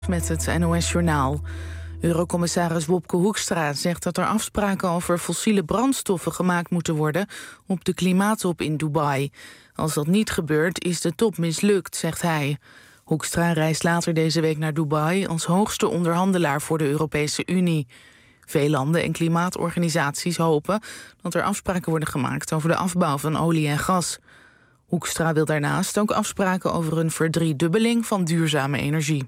Met het NOS-journaal. Eurocommissaris Wopke Hoekstra zegt dat er afspraken over fossiele brandstoffen gemaakt moeten worden op de klimaattop in Dubai. Als dat niet gebeurt, is de top mislukt, zegt hij. Hoekstra reist later deze week naar Dubai als hoogste onderhandelaar voor de Europese Unie. Veel landen en klimaatorganisaties hopen dat er afspraken worden gemaakt over de afbouw van olie en gas. Hoekstra wil daarnaast ook afspraken over een verdriedubbeling van duurzame energie.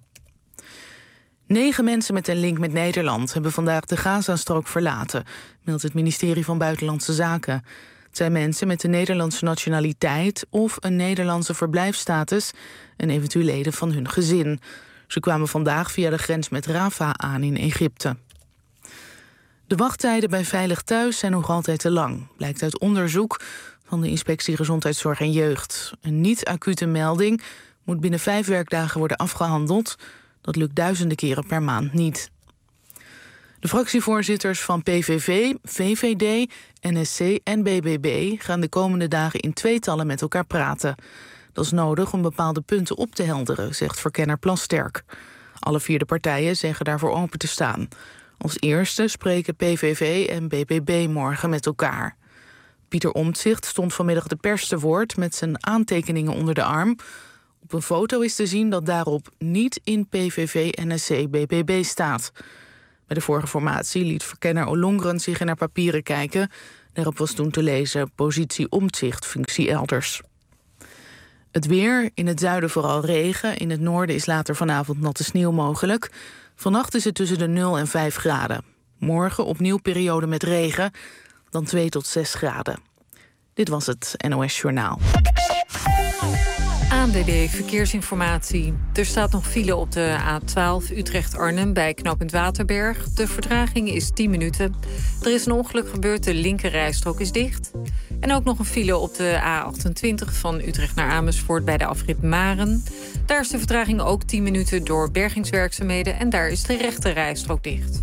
9 mensen met een link met Nederland hebben vandaag de Gazastrook verlaten, meldt het ministerie van Buitenlandse Zaken. Het zijn mensen met de Nederlandse nationaliteit of een Nederlandse verblijfsstatus en eventueel leden van hun gezin. Ze kwamen vandaag via de grens met Rafah aan in Egypte. De wachttijden bij Veilig Thuis zijn nog altijd te lang, blijkt uit onderzoek van de Inspectie Gezondheidszorg en Jeugd. Een niet-acute melding moet binnen 5 werkdagen worden afgehandeld. Dat lukt duizenden keren per maand niet. De fractievoorzitters van PVV, VVD, NSC en BBB gaan de komende dagen in tweetallen met elkaar praten. Dat is nodig om bepaalde punten op te helderen, zegt verkenner Plasterk. Alle 4 de partijen zeggen daarvoor open te staan. Als eerste spreken PVV en BBB morgen met elkaar. Pieter Omtzigt stond vanmiddag de pers te woord met zijn aantekeningen onder de arm. Op een foto is te zien dat daarop niet in PVV, NSC, BBB staat. Bij de vorige formatie liet verkenner Ollongren zich in haar papieren kijken. Daarop was toen te lezen positie Omtzigt, functie elders. Het weer, in het zuiden vooral regen. In het noorden is later vanavond natte sneeuw mogelijk. Vannacht is het tussen de 0 en 5 graden. Morgen opnieuw periode met regen, dan 2 tot 6 graden. Dit was het NOS Journaal. ANWB Verkeersinformatie. Er staat nog file op de A12 Utrecht-Arnhem bij knooppunt Waterberg. De vertraging is 10 minuten. Er is een ongeluk gebeurd, de linkerrijstrook is dicht. En ook nog een file op de A28 van Utrecht naar Amersfoort bij de afrit Maren. Daar is de vertraging ook 10 minuten door bergingswerkzaamheden en daar is de rechterrijstrook dicht.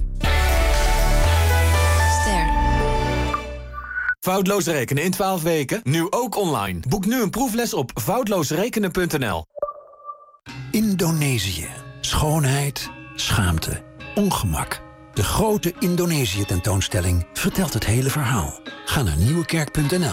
Foutloos rekenen in 12 weken, nu ook online. Boek nu een proefles op foutloosrekenen.nl. Indonesië. Schoonheid, schaamte, ongemak. De grote Indonesië-tentoonstelling vertelt het hele verhaal. Ga naar nieuwekerk.nl.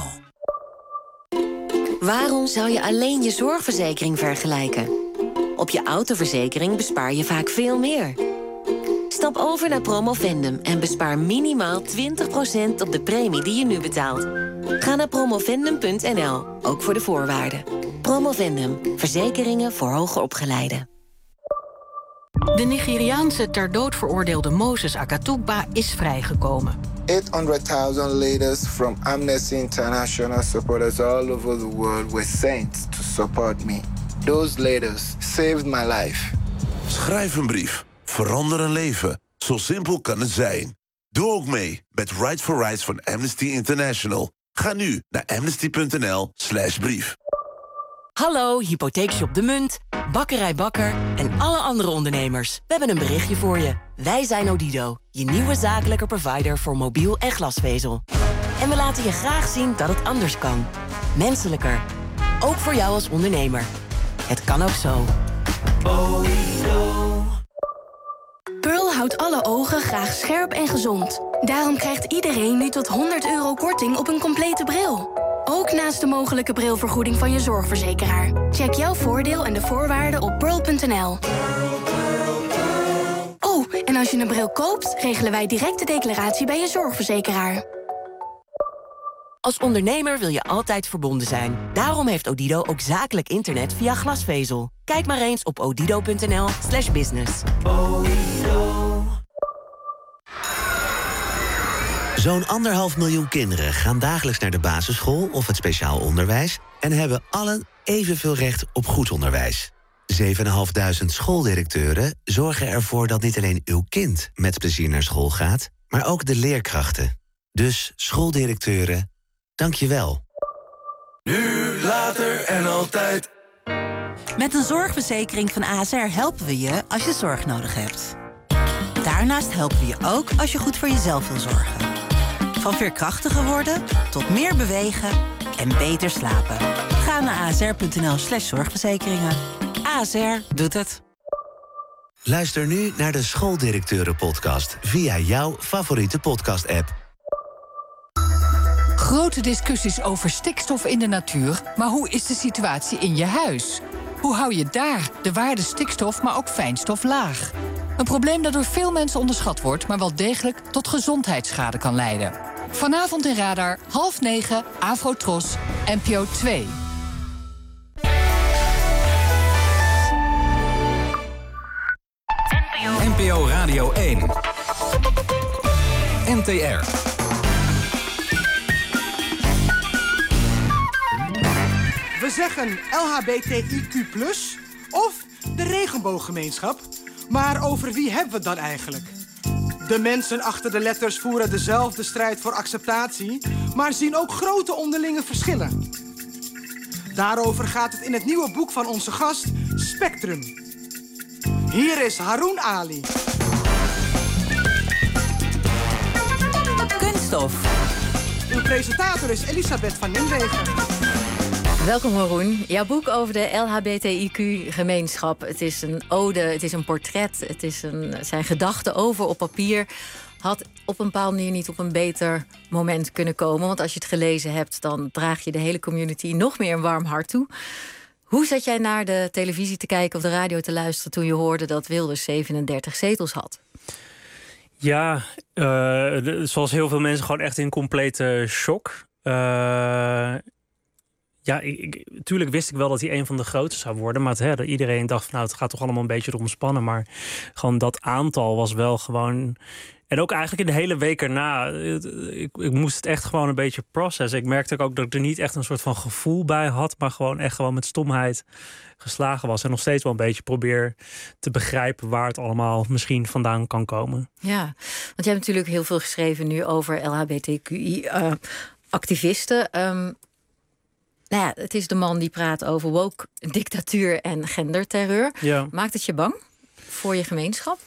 Waarom zou je alleen je zorgverzekering vergelijken? Op je autoverzekering bespaar je vaak veel meer. Stap over naar Promovendum en bespaar minimaal 20% op de premie die je nu betaalt. Ga naar promovendum.nl, ook voor de voorwaarden. Promovendum, verzekeringen voor hoger opgeleiden. De Nigeriaanse ter dood veroordeelde Moses Akatugba is vrijgekomen. 800,000 leaders from Amnesty International supporters all over the world were sent to support me. Those leaders saved my life. Schrijf een brief. Verander een leven. Zo simpel kan het zijn. Doe ook mee met Right for Rights van Amnesty International. Ga nu naar amnesty.nl/brief. Hallo, Hypotheekshop De Munt, Bakkerij Bakker en alle andere ondernemers. We hebben een berichtje voor je. Wij zijn Odido, je nieuwe zakelijke provider voor mobiel en glasvezel. En we laten je graag zien dat het anders kan. Menselijker. Ook voor jou als ondernemer. Het kan ook zo. Pearl houdt alle ogen graag scherp en gezond. Daarom krijgt iedereen nu tot €100 korting op een complete bril. Ook naast de mogelijke brilvergoeding van je zorgverzekeraar. Check jouw voordeel en de voorwaarden op pearl.nl. Oh, en als je een bril koopt, regelen wij direct de declaratie bij je zorgverzekeraar. Als ondernemer wil je altijd verbonden zijn. Daarom heeft Odido ook zakelijk internet via glasvezel. Kijk maar eens op odido.nl/business. Zo'n 1,5 miljoen kinderen gaan dagelijks naar de basisschool of het speciaal onderwijs en hebben allen evenveel recht op goed onderwijs. 7.500 schooldirecteuren zorgen ervoor dat niet alleen uw kind met plezier naar school gaat, maar ook de leerkrachten. Dus schooldirecteuren, dank je wel. Nu, later en altijd. Met een zorgverzekering van ASR helpen we je als je zorg nodig hebt. Daarnaast helpen we je ook als je goed voor jezelf wil zorgen. Van veerkrachtiger worden tot meer bewegen en beter slapen. Ga naar asr.nl/zorgverzekeringen. ASR doet het. Luister nu naar de Schooldirecteuren-podcast via jouw favoriete podcast-app. Grote discussies over stikstof in de natuur, maar hoe is de situatie in je huis? Hoe hou je daar de waarde stikstof, maar ook fijnstof laag? Een probleem dat door veel mensen onderschat wordt, maar wel degelijk tot gezondheidsschade kan leiden. Vanavond in Radar, 20:30, Afro-Tros, NPO 2. NPO Radio 1. NTR. We zeggen LHBTIQ+, of de regenbooggemeenschap. Maar over wie hebben we het dan eigenlijk? De mensen achter de letters voeren dezelfde strijd voor acceptatie, maar zien ook grote onderlinge verschillen. Daarover gaat het in het nieuwe boek van onze gast, Spectrum. Hier is Haroon Ali. Kunststof. Uw presentator is Elisabeth van Nimwegen. Welkom Haroon. Jouw boek over de LHBTIQ-gemeenschap. Het is een ode, het is een portret, zijn gedachten over op papier. Had op een bepaalde manier niet op een beter moment kunnen komen. Want als je het gelezen hebt, dan draag je de hele community nog meer een warm hart toe. Hoe zat jij naar de televisie te kijken of de radio te luisteren toen je hoorde dat Wilders 37 zetels had? Ja, zoals heel veel mensen gewoon echt in complete shock. Tuurlijk wist ik wel dat hij een van de grootste zou worden. Maar iedereen dacht van het gaat toch allemaal een beetje omspannen. Maar gewoon dat aantal was wel gewoon... En ook eigenlijk in de hele week erna. Ik moest het echt gewoon een beetje processen. Ik merkte ook dat ik er niet echt een soort van gevoel bij had. Maar gewoon echt met stomheid geslagen was. En nog steeds wel een beetje probeer te begrijpen waar het allemaal misschien vandaan kan komen. Ja, want je hebt natuurlijk heel veel geschreven nu over LHBTQI-activisten. Het is de man die praat over woke, dictatuur en genderterreur. Ja. Maakt het je bang voor je gemeenschap?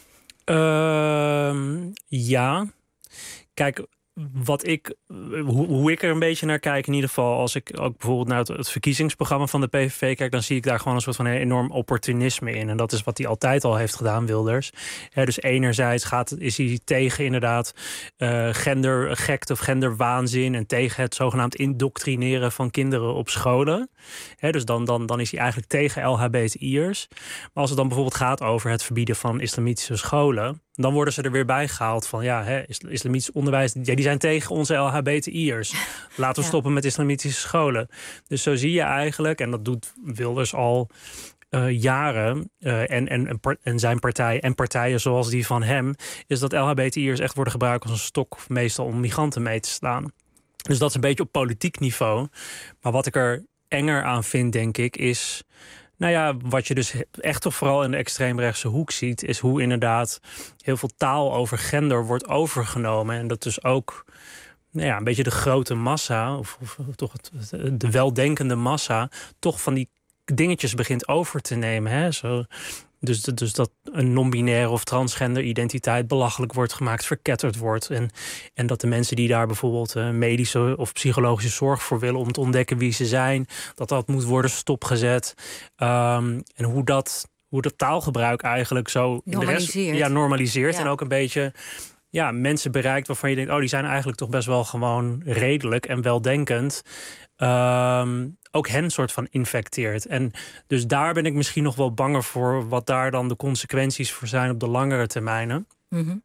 Ja. Kijk, hoe ik er een beetje naar kijk, in ieder geval als ik ook bijvoorbeeld naar het verkiezingsprogramma van de PVV kijk, dan zie ik daar gewoon een soort van enorm opportunisme in. En dat is wat hij altijd al heeft gedaan, Wilders. Dus enerzijds is hij tegen inderdaad gendergekte of genderwaanzin en tegen het zogenaamd indoctrineren van kinderen op scholen. Dus dan is hij eigenlijk tegen LHBTI'ers. Maar als het dan bijvoorbeeld gaat over het verbieden van islamitische scholen, dan worden ze er weer bij gehaald van islamitisch onderwijs, die zijn tegen onze LHBTI'ers. Laten we stoppen met islamitische scholen. Dus zo zie je eigenlijk, en dat doet Wilders al jaren, en zijn partij en partijen zoals die van hem, is dat LHBTI'ers echt worden gebruikt als een stok, meestal om migranten mee te slaan. Dus dat is een beetje op politiek niveau. Maar wat ik er enger aan vind, denk ik, is wat je dus echt toch vooral in de extreemrechtse hoek ziet, is hoe inderdaad heel veel taal over gender wordt overgenomen. En dat dus ook een beetje de grote massa, of toch de weldenkende massa, toch van die dingetjes begint over te nemen. Hè? Dus dat een non-binaire of transgender identiteit belachelijk wordt gemaakt, verketterd wordt. En dat de mensen die daar bijvoorbeeld medische of psychologische zorg voor willen om te ontdekken wie ze zijn, dat moet worden stopgezet. En hoe dat taalgebruik eigenlijk zo normaliseert. Ja. En ook een beetje mensen bereikt waarvan je denkt, die zijn eigenlijk toch best wel gewoon redelijk en weldenkend. Ook hen soort van infecteert. En dus daar ben ik misschien nog wel banger voor wat daar dan de consequenties voor zijn op de langere termijnen. Mm-hmm.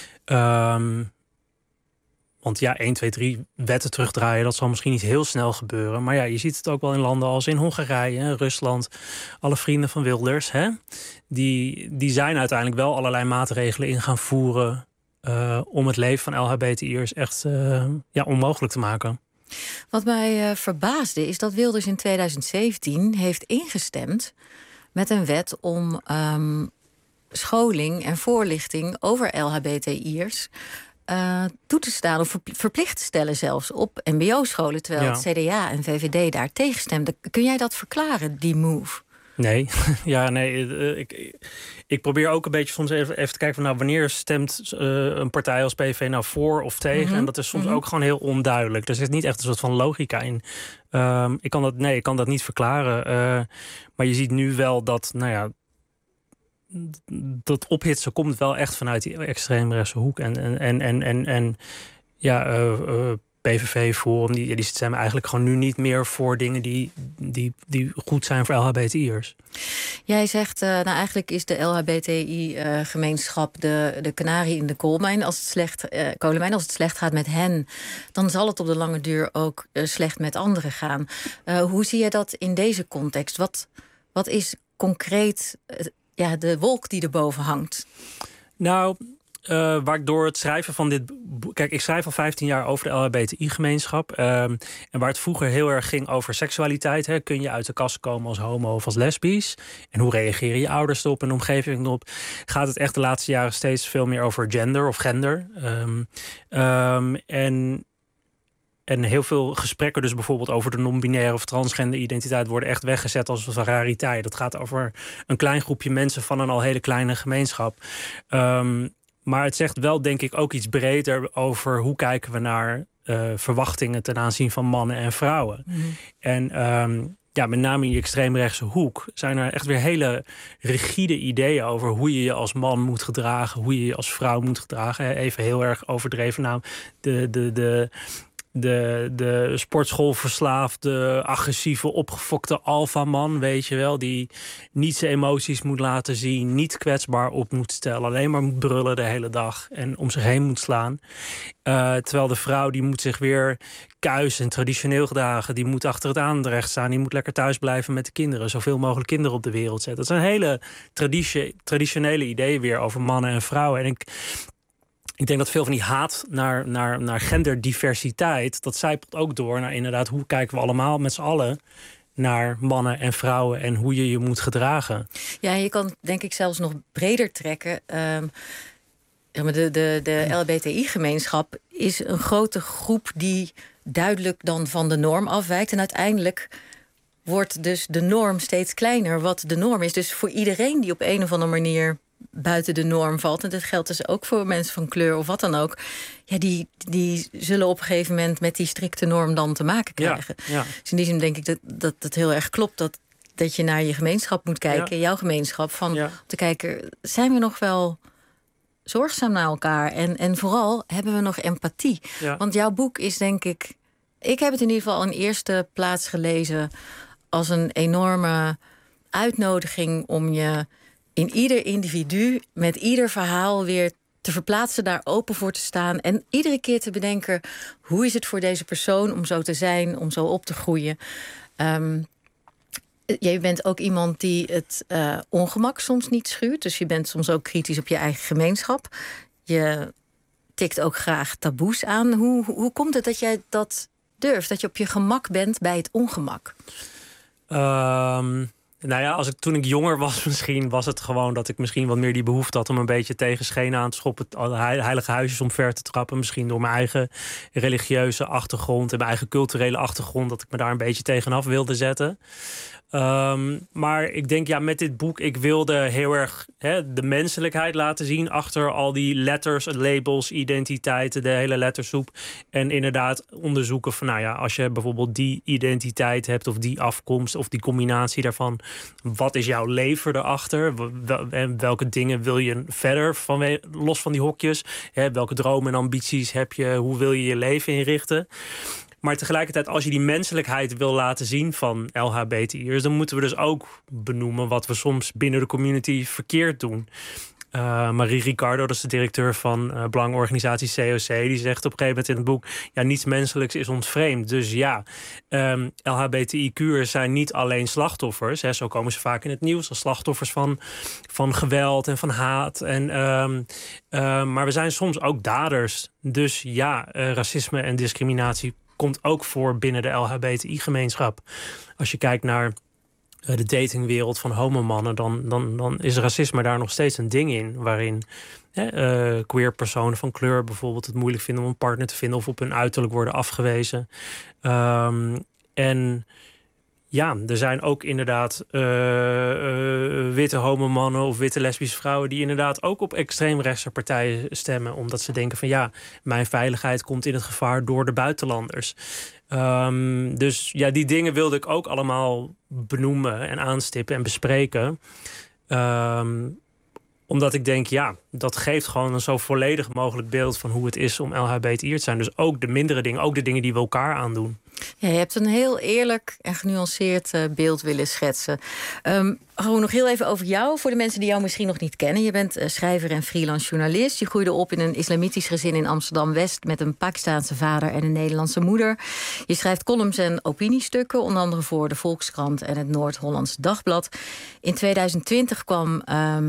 Want 1, 2, 3 wetten terugdraaien, dat zal misschien niet heel snel gebeuren. Maar je ziet het ook wel in landen als in Hongarije, Rusland, alle vrienden van Wilders. Die zijn uiteindelijk wel allerlei maatregelen in gaan voeren om het leven van LHBTI'ers echt onmogelijk te maken. Wat mij verbaasde is dat Wilders in 2017 heeft ingestemd met een wet om scholing en voorlichting over LHBTI'ers toe te staan of verplicht te stellen zelfs op mbo-scholen, terwijl het CDA en VVD daar tegenstemden. Kun jij dat verklaren, die move? Nee, ik probeer ook een beetje soms even te kijken van wanneer stemt een partij als PV nou voor of tegen. Mm-hmm. En dat is soms ook gewoon heel onduidelijk. Er zit niet echt een soort van logica in. Ik kan dat niet verklaren. Maar je ziet nu wel dat, dat ophitsen komt wel echt vanuit die extreemrechtse hoek. En PVV, Forum, die stemmen eigenlijk gewoon nu niet meer voor dingen die goed zijn voor LHBTI'ers. Jij zegt, eigenlijk is de LHBTI-gemeenschap de kanarie in de koolmijn. Als het slecht gaat met hen, dan zal het op de lange duur ook slecht met anderen gaan. Hoe zie je dat in deze context? Wat is concreet de wolk die erboven hangt? Nou, waar ik door het schrijven van dit boek... Kijk, ik schrijf al 15 jaar over de LHBTI-gemeenschap. En waar het vroeger heel erg ging over seksualiteit. Hè, kun je uit de kast komen als homo of als lesbisch? En hoe reageren je ouders erop en de omgeving erop? Gaat het echt de laatste jaren steeds veel meer over gender of gender? En heel veel gesprekken dus bijvoorbeeld over de non-binaire of transgender identiteit worden echt weggezet als een rariteit. Dat gaat over een klein groepje mensen van een al hele kleine gemeenschap. Maar het zegt wel, denk ik, ook iets breder over hoe kijken we naar verwachtingen ten aanzien van mannen en vrouwen. Mm-hmm. En met name in die extreemrechtse hoek zijn er echt weer hele rigide ideeën over hoe je je als man moet gedragen, hoe je je als vrouw moet gedragen. Even heel erg overdreven naam. De sportschoolverslaafde, agressieve, opgefokte alfaman, weet je wel, die niet zijn emoties moet laten zien, niet kwetsbaar op moet stellen, alleen maar moet brullen de hele dag en om zich heen moet slaan. Terwijl de vrouw, die moet zich weer kuis en traditioneel gedragen, die moet achter het aanrecht staan, die moet lekker thuis blijven met de kinderen, zoveel mogelijk kinderen op de wereld zetten. Dat zijn hele traditionele ideeën weer over mannen en vrouwen. En ik denk dat veel van die haat naar genderdiversiteit, dat zijpelt ook door naar inderdaad hoe kijken we allemaal met z'n allen naar mannen en vrouwen en hoe je je moet gedragen. Ja, je kan denk ik zelfs nog breder trekken. De LHBTI-gemeenschap is een grote groep die duidelijk dan van de norm afwijkt. En uiteindelijk wordt dus de norm steeds kleiner wat de norm is. Dus voor iedereen die op een of andere manier buiten de norm valt, en dat geldt dus ook voor mensen van kleur of wat dan ook, die zullen op een gegeven moment met die strikte norm dan te maken krijgen. Ja. Dus in die zin denk ik dat het heel erg klopt dat je naar je gemeenschap moet kijken, jouw gemeenschap, om te kijken, zijn we nog wel zorgzaam naar elkaar? En vooral, hebben we nog empathie? Ja. Want jouw boek is, denk ik heb het in ieder geval in eerste plaats gelezen als een enorme uitnodiging om je in ieder individu, met ieder verhaal weer te verplaatsen, daar open voor te staan en iedere keer te bedenken, hoe is het voor deze persoon om zo te zijn, om zo op te groeien? Jij bent ook iemand die het ongemak soms niet schuurt, dus je bent soms ook kritisch op je eigen gemeenschap. Je tikt ook graag taboes aan. Hoe komt het dat jij dat durft, dat je op je gemak bent bij het ongemak? Nou ja, toen ik jonger was, misschien was het gewoon dat ik misschien wat meer die behoefte had om een beetje tegen schenen aan te schoppen, heilige huisjes omver te trappen. Misschien door mijn eigen religieuze achtergrond en mijn eigen culturele achtergrond, dat ik me daar een beetje tegenaf wilde zetten. Maar ik denk, met dit boek, ik wilde heel erg de menselijkheid laten zien achter al die letters, labels, identiteiten, de hele lettersoep. En inderdaad onderzoeken van, als je bijvoorbeeld die identiteit hebt of die afkomst of die combinatie daarvan, wat is jouw leven erachter? En welke dingen wil je verder los van die hokjes? Welke dromen en ambities heb je? Hoe wil je je leven inrichten? Maar tegelijkertijd, als je die menselijkheid wil laten zien van LHBTI'ers, dan moeten we dus ook benoemen wat we soms binnen de community verkeerd doen. Marie Ricardo, dat is de directeur van belangenorganisatie COC, die zegt op een gegeven moment in het boek, niets menselijks is ons vreemd. Dus LHBTI'ers zijn niet alleen slachtoffers. Zo komen ze vaak in het nieuws als slachtoffers van geweld en van haat. Maar we zijn soms ook daders. Dus racisme en discriminatie komt ook voor binnen de LHBTI-gemeenschap. Als je kijkt naar de datingwereld van homomannen, dan is racisme daar nog steeds een ding in, waarin queer personen van kleur bijvoorbeeld het moeilijk vinden om een partner te vinden of op hun uiterlijk worden afgewezen. Er zijn ook inderdaad witte homomannen of witte lesbische vrouwen die inderdaad ook op extreemrechtse partijen stemmen, omdat ze denken van mijn veiligheid komt in het gevaar door de buitenlanders. Dus die dingen wilde ik ook allemaal benoemen en aanstippen en bespreken. Omdat ik denk, dat geeft gewoon een zo volledig mogelijk beeld van hoe het is om LHBTI te zijn. Dus ook de mindere dingen, ook de dingen die we elkaar aandoen. Ja, je hebt een heel eerlijk en genuanceerd beeld willen schetsen. Gewoon nog heel even over jou, voor de mensen die jou misschien nog niet kennen. Je bent schrijver en freelance journalist. Je groeide op in een islamitisch gezin in Amsterdam-West met een Pakistaanse vader en een Nederlandse moeder. Je schrijft columns en opiniestukken, onder andere voor de Volkskrant en het Noord-Hollands Dagblad. In 2020 kwam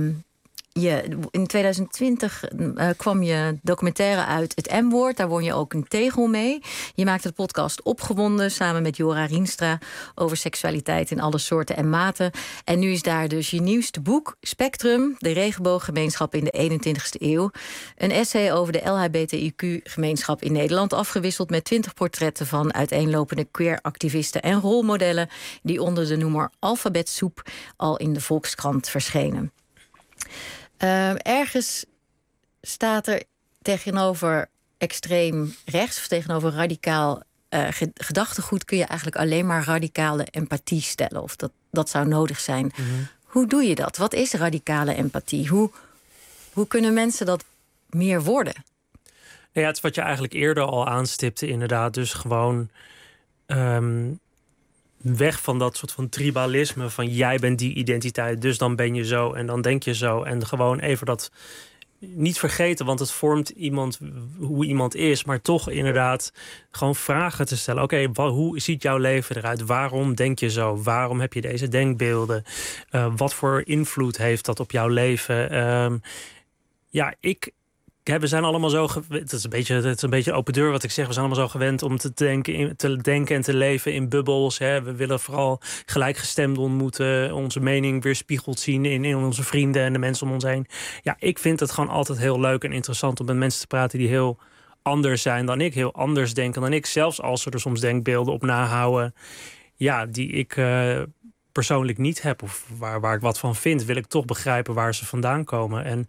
kwam je documentaire uit, Het M-woord. Daar won je ook een tegel mee. Je maakte de podcast Opgewonden samen met Jora Rienstra over seksualiteit in alle soorten en maten. En nu is daar dus je nieuwste boek, Spectrum, de regenbooggemeenschap in de 21ste eeuw. Een essay over de LHBTIQ-gemeenschap in Nederland, afgewisseld met 20 portretten van uiteenlopende queer-activisten en rolmodellen die onder de noemer Alfabetsoep al in de Volkskrant verschenen. Ergens staat er tegenover extreem rechts of tegenover radicaal gedachtegoed kun je eigenlijk alleen maar radicale empathie stellen. Of dat zou nodig zijn. Mm-hmm. Hoe doe je dat? Wat is radicale empathie? Hoe kunnen mensen dat meer worden? Ja, het is wat je eigenlijk eerder al aanstipte, inderdaad. Dus gewoon weg van dat soort van tribalisme van jij bent die identiteit, dus dan ben je zo en dan denk je zo. En gewoon even dat niet vergeten, want het vormt hoe iemand is, maar toch inderdaad gewoon vragen te stellen. Oké, hoe ziet jouw leven eruit? Waarom denk je zo? Waarom heb je deze denkbeelden? Wat voor invloed heeft dat op jouw leven? We zijn allemaal zo het is een beetje open deur wat ik zeg. We zijn allemaal zo gewend om te denken en te leven in bubbels. Hè. We willen vooral gelijkgestemden ontmoeten. Onze mening weerspiegeld zien in onze vrienden en de mensen om ons heen. Ja, ik vind het gewoon altijd heel leuk en interessant om met mensen te praten die heel anders zijn dan ik. Heel anders denken dan ik. Zelfs als ze er soms denkbeelden op nahouden. Ja, die ik persoonlijk niet heb. Of waar ik wat van vind. Wil ik toch begrijpen waar ze vandaan komen. En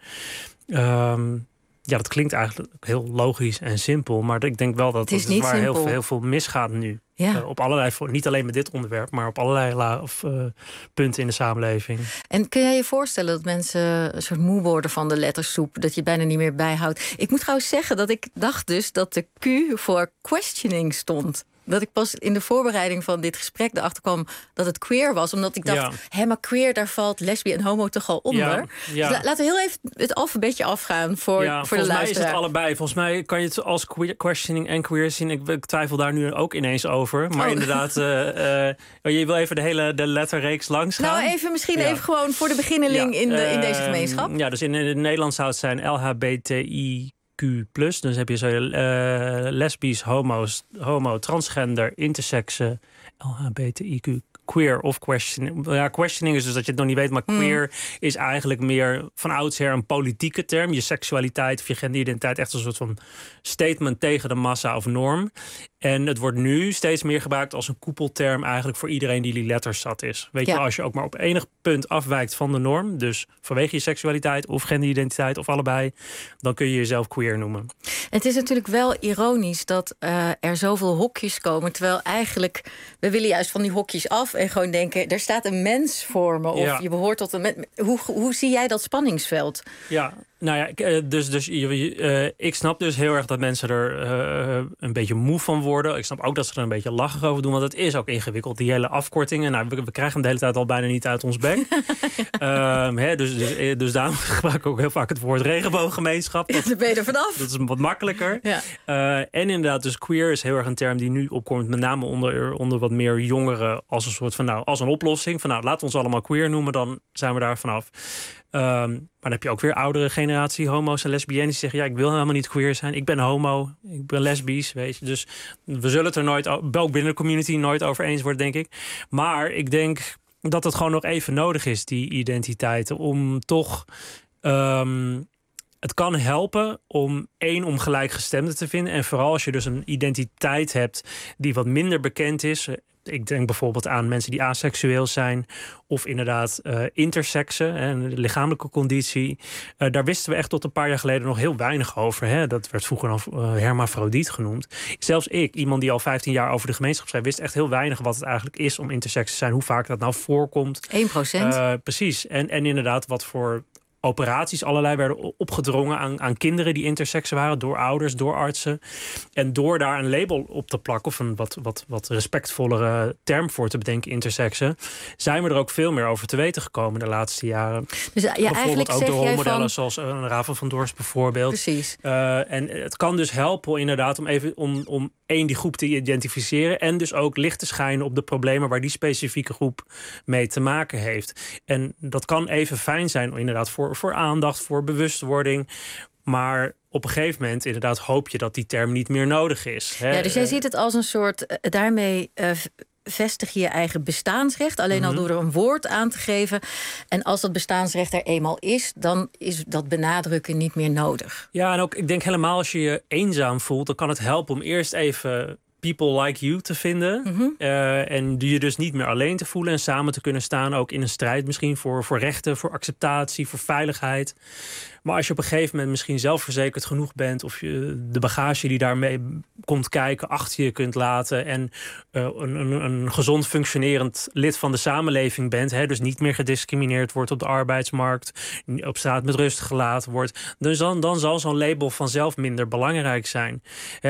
dat klinkt eigenlijk heel logisch en simpel. Maar ik denk wel dat het is waar heel veel misgaat nu. Ja. Op allerlei, niet alleen met dit onderwerp, maar op allerlei punten in de samenleving. En kun jij je voorstellen dat mensen een soort moe worden van de lettersoep, dat je bijna niet meer bijhoudt? Ik moet trouwens zeggen dat ik dacht dus dat de Q voor questioning stond. Dat ik pas in de voorbereiding van dit gesprek erachter kwam dat het queer was. Omdat ik dacht, maar queer, daar valt lesbi en homo toch al onder. Ja. Dus laten we heel even het alfabetje afgaan voor de luisteraar. Volgens mij is het allebei. Volgens mij kan je het als questioning en queer zien. Ik twijfel daar nu ook ineens over. Maar inderdaad, je wil even de letterreeks langs gaan. Nou, even gewoon voor de beginneling in deze gemeenschap. Ja, dus in het Nederlands zou het zijn LHBTI Q+, dus heb je zo lesbisch, homo, transgender, intersexe, LHBTIQ, queer of questioning. Ja, questioning is dus dat je het nog niet weet, maar queer is eigenlijk meer van oudsher een politieke term. Je seksualiteit of je genderidentiteit, echt een soort van statement tegen de massa of norm. En het wordt nu steeds meer gebruikt als een koepelterm eigenlijk voor iedereen die letters zat is. Weet je, als je ook maar op enig punt afwijkt van de norm, dus vanwege je seksualiteit of genderidentiteit of allebei, dan kun je jezelf queer noemen. Het is natuurlijk wel ironisch dat er zoveel hokjes komen, terwijl eigenlijk, we willen juist van die hokjes af en gewoon denken, er staat een mens voor me of je behoort tot een hoe zie jij dat spanningsveld? Ja. Nou ja, ik snap dus heel erg dat mensen er een beetje moe van worden. Ik snap ook dat ze er een beetje lachig over doen, want het is ook ingewikkeld. Die hele afkortingen, we krijgen hem de hele tijd al bijna niet uit ons bek. Dus daarom gebruik ik ook heel vaak het woord regenbooggemeenschap. Dan ben je er vanaf. Dat is wat makkelijker. Ja. En inderdaad, dus queer is heel erg een term die nu opkomt, met name onder wat meer jongeren, als een soort van, als een oplossing. Van laten we ons allemaal queer noemen, dan zijn we daar vanaf. Maar dan heb je ook weer oudere generatie homo's en lesbiennes die zeggen, ik wil helemaal niet queer zijn. Ik ben homo, ik ben lesbisch, weet je. Dus we zullen het er nooit, ook binnen de community, nooit over eens worden, denk ik. Maar ik denk dat het gewoon nog even nodig is, die identiteiten, om toch het kan helpen om gelijkgestemden te vinden. En vooral als je dus een identiteit hebt die wat minder bekend is. Ik denk bijvoorbeeld aan mensen die aseksueel zijn of inderdaad intersexe, een lichamelijke conditie. Daar wisten we echt tot een paar jaar geleden nog heel weinig over. Hè? Dat werd vroeger nog hermafrodiet genoemd. Zelfs ik, iemand die al 15 jaar over de gemeenschap schrijft, wist echt heel weinig wat het eigenlijk is om intersex te zijn. Hoe vaak dat nou voorkomt. 1%. Precies. En inderdaad wat voor operaties allerlei werden opgedrongen aan kinderen die intersex waren, door ouders, door artsen. En door daar een label op te plakken, of een wat respectvollere term voor te bedenken, intersexen, zijn we er ook veel meer over te weten gekomen de laatste jaren. Dus bijvoorbeeld ook door rolmodellen zoals Ravel van Dorst bijvoorbeeld. Precies. En het kan dus helpen inderdaad om één, die groep te identificeren en dus ook licht te schijnen op de problemen waar die specifieke groep mee te maken heeft. En dat kan even fijn zijn inderdaad voor aandacht, voor bewustwording. Maar op een gegeven moment inderdaad hoop je dat die term niet meer nodig is. Hè? Ja, dus jij ziet het als een soort, daarmee vestig je je eigen bestaansrecht. Alleen al door er een woord aan te geven. En als dat bestaansrecht er eenmaal is, dan is dat benadrukken niet meer nodig. Ja, en ook ik denk helemaal als je je eenzaam voelt, dan kan het helpen om eerst even people like you te vinden. En je dus niet meer alleen te voelen en samen te kunnen staan, ook in een strijd misschien voor rechten, voor acceptatie, voor veiligheid. Maar als je op een gegeven moment misschien zelfverzekerd genoeg bent, of je de bagage die daarmee komt kijken achter je kunt laten en een gezond functionerend lid van de samenleving bent, hè, dus niet meer gediscrimineerd wordt op de arbeidsmarkt, op straat met rust gelaten wordt, dus dan zal zo'n label vanzelf minder belangrijk zijn.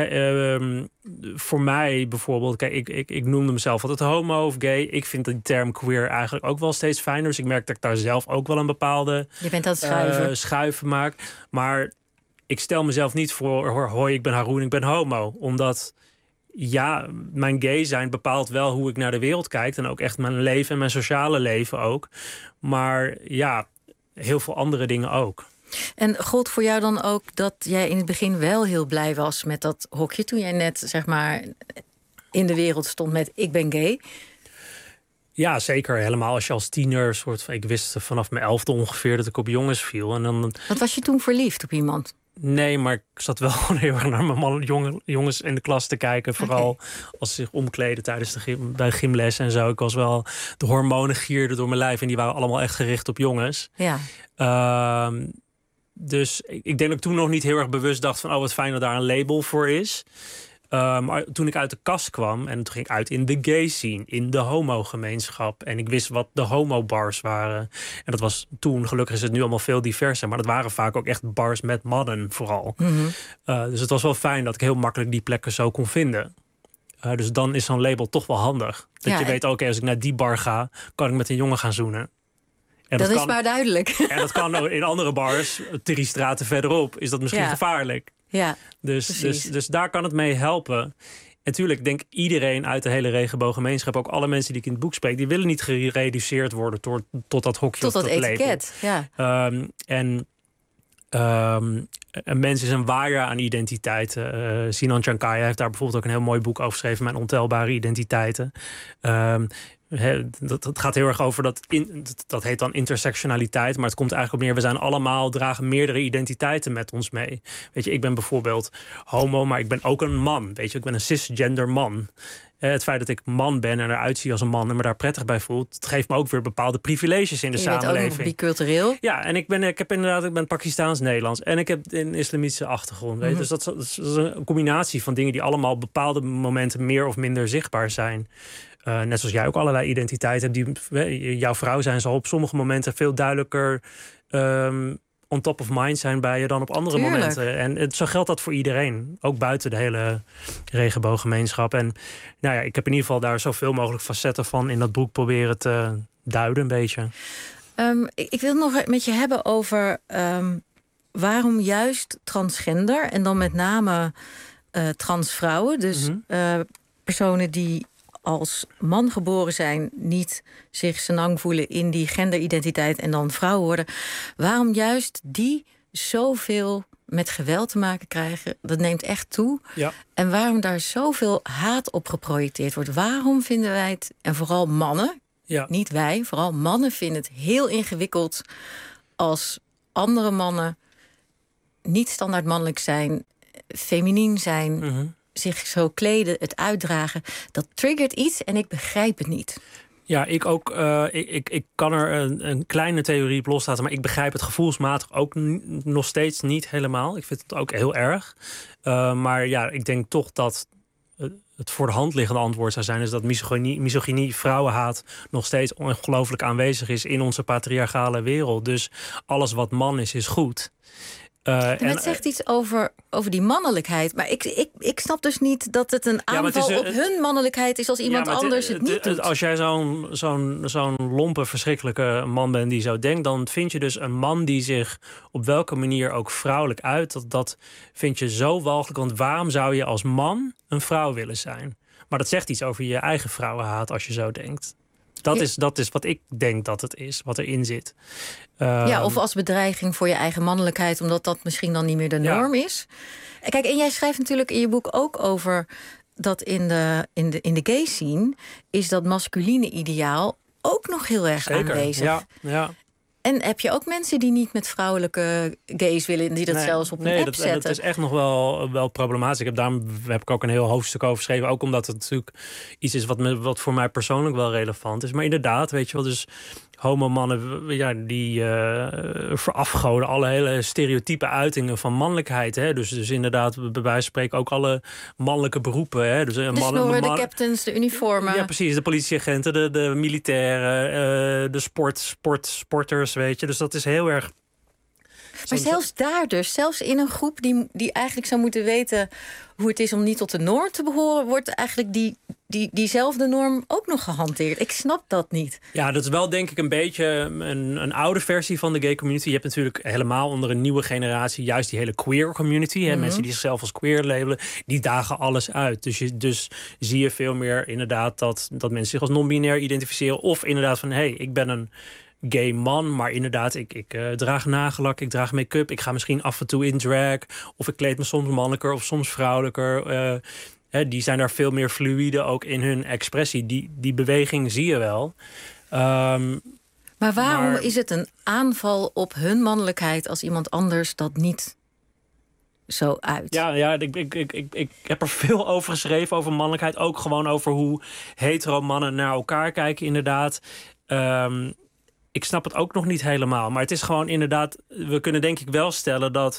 Voor mij bijvoorbeeld, kijk, ik noemde mezelf altijd homo of gay. Ik vind die term queer eigenlijk ook wel steeds fijner. Dus ik merk dat ik daar zelf ook wel een bepaalde Je bent aan het schuiven maak. Maar ik stel mezelf niet voor, hoi, ik ben Haroon, ik ben homo. Omdat, ja, mijn gay zijn bepaalt wel hoe ik naar de wereld kijk. En ook echt mijn leven en mijn sociale leven ook. Maar ja, heel veel andere dingen ook. En gold voor jou dan ook dat jij in het begin wel heel blij was met dat hokje, toen jij net, zeg maar, in de wereld stond met ik ben gay? Ja, zeker. Helemaal als je als tiener soort van, ik wist vanaf mijn 11e ongeveer dat ik op jongens viel. En dan, wat was je toen verliefd op iemand? Nee, maar ik zat wel gewoon heel erg naar mijn jongens in de klas te kijken. Vooral als ze zich omkleden tijdens bij gymles en zo. Ik was wel, de hormonen gierden door mijn lijf en die waren allemaal echt gericht op jongens. Ja. Dus ik denk dat ik toen nog niet heel erg bewust dacht van, oh, wat fijn dat daar een label voor is. Maar toen ik uit de kast kwam en toen ging ik uit in de gay scene, in de homogemeenschap. En ik wist wat de homobars waren. En dat was toen, gelukkig is het nu allemaal veel diverser, maar dat waren vaak ook echt bars met mannen vooral. Dus het was wel fijn dat ik heel makkelijk die plekken zo kon vinden. Dus dan is zo'n label toch wel handig. Dat je weet, oké, als ik naar die bar ga, kan ik met een jongen gaan zoenen. En dat is maar duidelijk. En dat kan in andere bars, 3 straten verderop, is dat misschien gevaarlijk. Ja, dus daar kan het mee helpen. En natuurlijk, ik denk iedereen uit de hele regenbooggemeenschap, ook alle mensen die ik in het boek spreek, die willen niet gereduceerd worden tot dat hokje. Tot dat etiket, ja. Een mens is een waaier aan identiteiten. Sinan Chankaya heeft daar bijvoorbeeld ook een heel mooi boek over geschreven, Mijn ontelbare identiteiten. Dat gaat heel erg over dat heet dan intersectionaliteit, maar het komt eigenlijk op neer, we zijn allemaal, dragen meerdere identiteiten met ons mee. Weet je, ik ben bijvoorbeeld homo, maar ik ben ook een man. Weet je, ik ben een cisgender man. Het feit dat ik man ben en eruit zie als een man en me daar prettig bij voel, het geeft me ook weer bepaalde privileges in de samenleving. Je bent ook bicultureel. Ja, en ik ben Pakistaans-Nederlands en ik heb een islamitische achtergrond. Weet je? Dus dat is een combinatie van dingen die allemaal op bepaalde momenten meer of minder zichtbaar zijn. Net zoals jij ook allerlei identiteiten hebt. Jouw vrouw zijn zal op sommige momenten veel duidelijker on top of mind zijn bij je dan op andere momenten. En zo geldt dat voor iedereen. Ook buiten de hele regenbooggemeenschap. En nou ja, ik heb in ieder geval daar zoveel mogelijk facetten van in dat boek proberen te duiden een beetje. Ik wil het nog met je hebben over waarom juist transgender en dan met name transvrouwen. Dus personen die als man geboren zijn, niet zich senang voelen in die genderidentiteit en dan vrouw worden. Waarom juist die zoveel met geweld te maken krijgen? Dat neemt echt toe. Ja. En waarom daar zoveel haat op geprojecteerd wordt? Waarom vinden wij het, en vooral mannen, niet wij, vooral mannen vinden het heel ingewikkeld als andere mannen niet standaard mannelijk zijn, feminien zijn, zich zo kleden, het uitdragen, dat triggert iets en ik begrijp het niet. Ja, ik ook. Ik kan er een kleine theorie op loslaten, maar ik begrijp het gevoelsmatig ook nog steeds niet helemaal. Ik vind het ook heel erg. Maar ja, ik denk toch dat het voor de hand liggende antwoord zou zijn, is dat misogynie, vrouwenhaat nog steeds ongelooflijk aanwezig is in onze patriarchale wereld. Dus alles wat man is goed. En het zegt iets over die mannelijkheid. Maar ik snap dus niet dat het een aanval op hun mannelijkheid is als iemand anders het niet doet. Als jij zo'n lompe, verschrikkelijke man bent die zo denkt, dan vind je dus een man die zich op welke manier ook vrouwelijk uit. Dat vind je zo walgelijk. Want waarom zou je als man een vrouw willen zijn? Maar dat zegt iets over je eigen vrouwenhaat als je zo denkt. Dat is wat ik denk dat het is, wat erin zit. Of als bedreiging voor je eigen mannelijkheid, omdat dat misschien dan niet meer de norm is. Kijk, en jij schrijft natuurlijk in je boek ook over dat in de gay scene is dat masculine ideaal ook nog heel erg aanwezig. Ja. En heb je ook mensen die niet met vrouwelijke gays willen, die dat zelfs op een app zetten? Dat is echt nog wel problematisch. Daarom heb ik ook een heel hoofdstuk over geschreven. Ook omdat het natuurlijk iets is wat voor mij persoonlijk wel relevant is. Maar inderdaad, weet je wel, dus homomannen, die verafgoden alle hele stereotype uitingen van mannelijkheid. Hè? Dus inderdaad, bij wijze van spreken ook alle mannelijke beroepen. Hè? Dus de captains, de uniformen. Ja, precies. De politieagenten, de militairen, de sporters, weet je. Dus dat is heel erg. Maar zelfs in een groep die eigenlijk zou moeten weten hoe het is om niet tot de norm te behoren, wordt eigenlijk diezelfde norm ook nog gehanteerd. Ik snap dat niet. Ja, dat is wel denk ik een beetje een oude versie van de gay community. Je hebt natuurlijk helemaal onder een nieuwe generatie juist die hele queer community. Mm-hmm. Mensen die zichzelf als queer labelen, die dagen alles uit. Dus zie je veel meer inderdaad dat mensen zich als non-binair identificeren. Of inderdaad van, ik ben een gay man, maar inderdaad, ik draag nagellak, ik draag make-up, ik ga misschien af en toe in drag, of ik kleed me soms mannelijker of soms vrouwelijker. Die zijn daar veel meer fluïde ook in hun expressie. Die beweging zie je wel. Maar waarom is het een aanval op hun mannelijkheid als iemand anders dat niet zo uit? Ja, ik heb er veel over geschreven, over mannelijkheid. Ook gewoon over hoe hetero mannen naar elkaar kijken, inderdaad. Ik snap het ook nog niet helemaal. Maar het is gewoon inderdaad, we kunnen denk ik wel stellen dat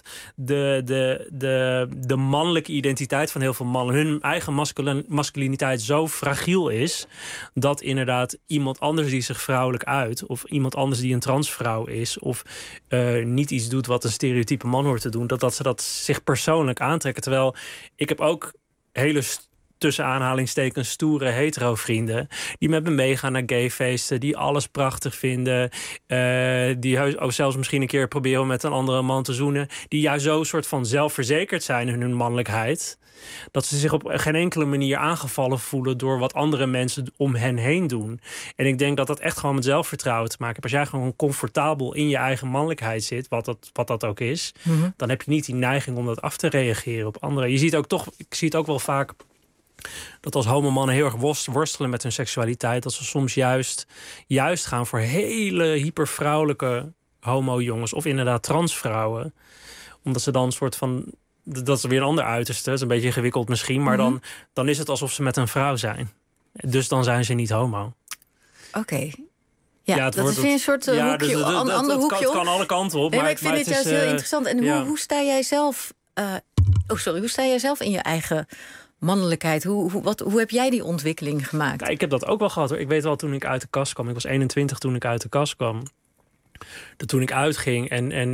de mannelijke identiteit van heel veel mannen, hun eigen masculiniteit zo fragiel is, dat inderdaad iemand anders die zich vrouwelijk uit, of iemand anders die een transvrouw is, of niet iets doet wat een stereotype man hoort te doen, dat ze dat zich persoonlijk aantrekken. Terwijl ik heb ook hele tussen aanhalingstekens stoere hetero-vrienden die met me meegaan naar gayfeesten, die alles prachtig vinden, die ook zelfs misschien een keer proberen om met een andere man te zoenen, die juist zo soort van zelfverzekerd zijn in hun mannelijkheid, dat ze zich op geen enkele manier aangevallen voelen door wat andere mensen om hen heen doen. En ik denk dat dat echt gewoon met zelfvertrouwen te maken heeft. Als jij gewoon comfortabel in je eigen mannelijkheid zit, wat dat ook is, dan heb je niet die neiging om dat af te reageren op anderen. Je ziet ook toch, ik zie het ook wel vaak, dat als homomannen heel erg worstelen met hun seksualiteit, dat ze soms juist gaan voor hele hypervrouwelijke homo-jongens of inderdaad transvrouwen. Omdat ze dan een soort van, dat is weer een ander uiterste, het is een beetje ingewikkeld misschien, maar dan is het alsof ze met een vrouw zijn. Dus dan zijn ze niet homo. Oké. Ja, dat is weer een soort hoekje, dus een ander hoekje. Het kan alle kanten op. Nee, maar ik vind het juist heel interessant. En hoe sta jij zelf? Hoe sta jij zelf in je eigen mannelijkheid? Hoe heb jij die ontwikkeling gemaakt? Ja, ik heb dat ook wel gehad hoor. Ik weet wel, toen ik uit de kast kwam, ik was 21 toen ik uit de kast kwam, toen ik uitging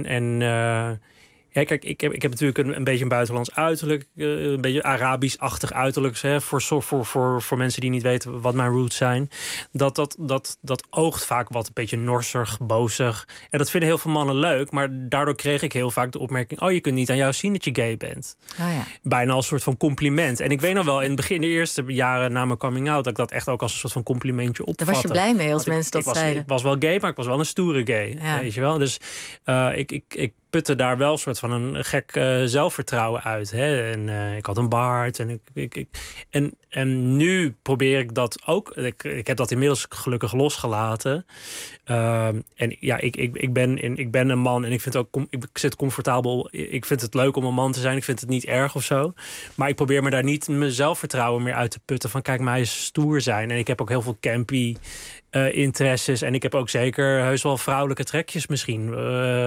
ja, kijk, ik heb natuurlijk een beetje een buitenlands uiterlijk, een beetje Arabisch-achtig uiterlijk, hè, voor mensen die niet weten wat mijn roots zijn. Dat oogt vaak wat een beetje norsig, bozig. En dat vinden heel veel mannen leuk, maar daardoor kreeg ik heel vaak de opmerking, je kunt niet aan jou zien dat je gay bent. Oh ja. Bijna als een soort van compliment. En ik weet nog wel, in het begin, de eerste jaren na mijn coming out, dat ik dat echt ook als een soort van complimentje opvatte. Daar was je blij mee als mensen dat zeiden? Ik was wel gay, maar ik was wel een stoere gay. Ja. Weet je wel? Dus ik putte daar wel een soort van een gek zelfvertrouwen uit. Hè? En ik had een baard. En nu probeer ik dat ook. Ik heb dat inmiddels gelukkig losgelaten. En ja, ik ben een man en ik vind ook, ik zit comfortabel. Ik vind het leuk om een man te zijn. Ik vind het niet erg of zo. Maar ik probeer me daar niet mijn zelfvertrouwen meer uit te putten. Van kijk, mij is stoer zijn. En ik heb ook heel veel campy interesses. En ik heb ook zeker heus wel vrouwelijke trekjes misschien.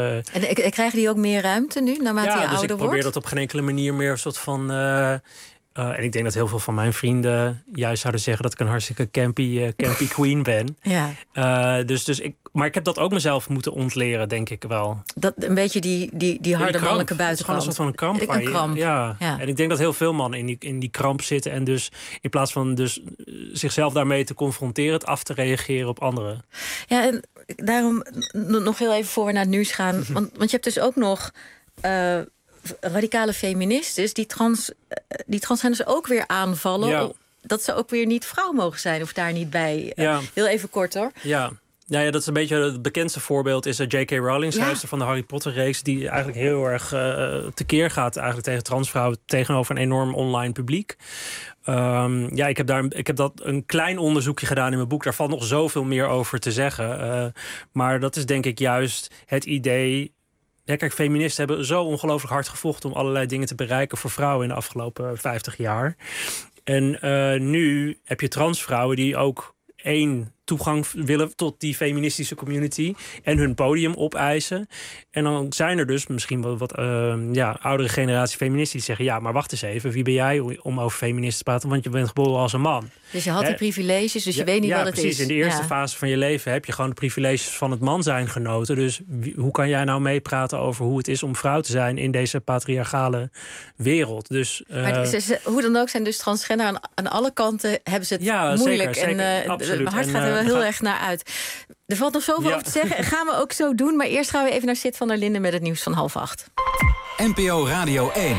En krijgen die ook meer ruimte nu, naarmate je ouder wordt? Dus ik probeer dat op geen enkele manier meer een soort van En ik denk dat heel veel van mijn vrienden juist zouden zeggen dat ik een hartstikke campy queen ben. Ja. Maar ik heb dat ook mezelf moeten ontleren, denk ik wel. Dat een beetje die harde mannelijke buitenkant. Het is gewoon een soort van een kramp. Een kramp. Ja. En ik denk dat heel veel mannen in die kramp zitten. En dus in plaats van dus zichzelf daarmee te confronteren, het af te reageren op anderen. Ja, en daarom nog heel even voor we naar het nieuws gaan. Want je hebt dus ook nog radicale feministes die transgenders ook weer aanvallen. Ja. Dat ze ook weer niet vrouw mogen zijn of daar niet bij. Heel even kort hoor. Ja. Ja, dat is een beetje het bekendste voorbeeld is J.K. Rowling, schrijfster van de Harry Potter-reeks, die eigenlijk heel erg tekeer gaat eigenlijk tegen transvrouwen tegenover een enorm online publiek. Ik heb dat een klein onderzoekje gedaan in mijn boek. Daar valt nog zoveel meer over te zeggen. Maar dat is denk ik juist het idee. Ja, kijk, feministen hebben zo ongelooflijk hard gevochten om allerlei dingen te bereiken voor vrouwen in de afgelopen 50 jaar. En nu heb je transvrouwen die ook toegang willen tot die feministische community en hun podium opeisen. En dan zijn er dus misschien wel wat oudere generatie feministen die zeggen, ja, maar wacht eens even, wie ben jij om over feministen te praten, want je bent geboren als een man. Dus je had die privileges, dus je weet niet wat het is. Ja, precies. In de eerste fase van je leven heb je gewoon de privileges van het man zijn genoten. Dus hoe kan jij nou meepraten over hoe het is om vrouw te zijn in deze patriarchale wereld? Dus, maar hoe dan ook zijn dus transgender aan alle kanten hebben ze het moeilijk. Zeker, en absoluut. Mijn hart gaat er wel heel erg naar uit. Er valt nog zoveel over te zeggen. Gaan we ook zo doen. Maar eerst gaan we even naar Sid van der Linden met het nieuws van 7:30. NPO Radio 1.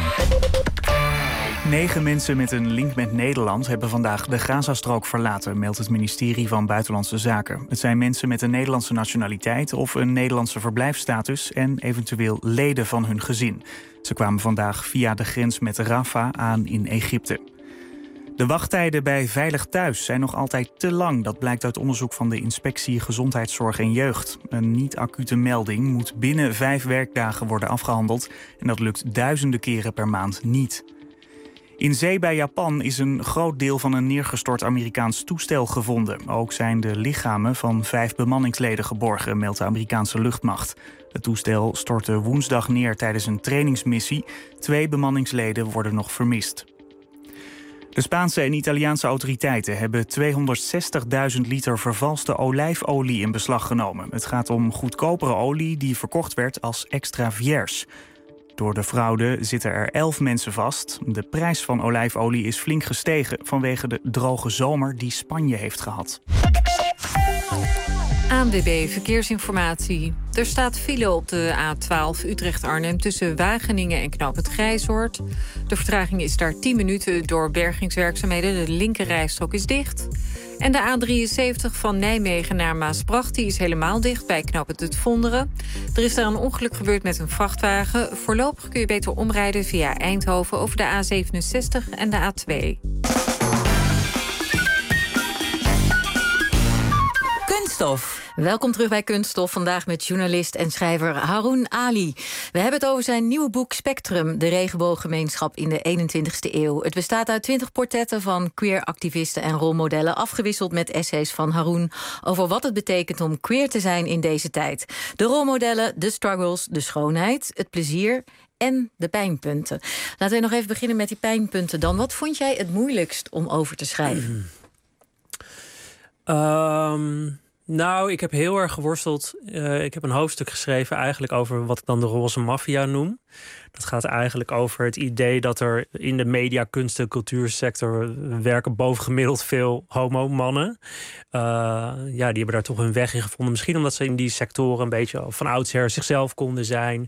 9 mensen met een link met Nederland hebben vandaag de Gazastrook verlaten, meldt het ministerie van Buitenlandse Zaken. Het zijn mensen met een Nederlandse nationaliteit of een Nederlandse verblijfsstatus en eventueel leden van hun gezin. Ze kwamen vandaag via de grens met Rafah aan in Egypte. De wachttijden bij Veilig Thuis zijn nog altijd te lang. Dat blijkt uit onderzoek van de Inspectie Gezondheidszorg en Jeugd. Een niet-acute melding moet binnen 5 werkdagen worden afgehandeld. En dat lukt duizenden keren per maand niet. In zee bij Japan is een groot deel van een neergestort Amerikaans toestel gevonden. Ook zijn de lichamen van 5 bemanningsleden geborgen, meldt de Amerikaanse luchtmacht. Het toestel stortte woensdag neer tijdens een trainingsmissie. 2 bemanningsleden worden nog vermist. De Spaanse en Italiaanse autoriteiten hebben 260.000 liter vervalste olijfolie in beslag genomen. Het gaat om goedkopere olie die verkocht werd als extra vierge. Door de fraude zitten er 11 mensen vast. De prijs van olijfolie is flink gestegen vanwege de droge zomer die Spanje heeft gehad. ANWB Verkeersinformatie. Er staat file op de A12 Utrecht-Arnhem tussen Wageningen en Knooppunt Grijzoord. De vertraging is daar 10 minuten door bergingswerkzaamheden. De linkerrijstrook is dicht. En de A73 van Nijmegen naar Maasbracht die is helemaal dicht bij Knooppunt Het Vonderen. Er is daar een ongeluk gebeurd met een vrachtwagen. Voorlopig kun je beter omrijden via Eindhoven over de A67 en de A2. Kunststof. Welkom terug bij Kunststof. Vandaag met journalist en schrijver Haroun Ali. We hebben het over zijn nieuwe boek Spectrum, de regenbooggemeenschap in de 21ste eeuw. Het bestaat uit 20 portretten van queer-activisten en rolmodellen, afgewisseld met essays van Haroun over wat het betekent om queer te zijn in deze tijd. De rolmodellen, de struggles, de schoonheid, het plezier en de pijnpunten. Laten we nog even beginnen met die pijnpunten dan. Wat vond jij het moeilijkst om over te schrijven? Nou, ik heb heel erg geworsteld. Ik heb een hoofdstuk geschreven eigenlijk over wat ik dan de roze maffia noem. Dat gaat eigenlijk over het idee dat er in de media, kunst- en cultuursector werken bovengemiddeld veel homo-mannen. Die hebben daar toch hun weg in gevonden. Misschien omdat ze in die sectoren een beetje van oudsher zichzelf konden zijn.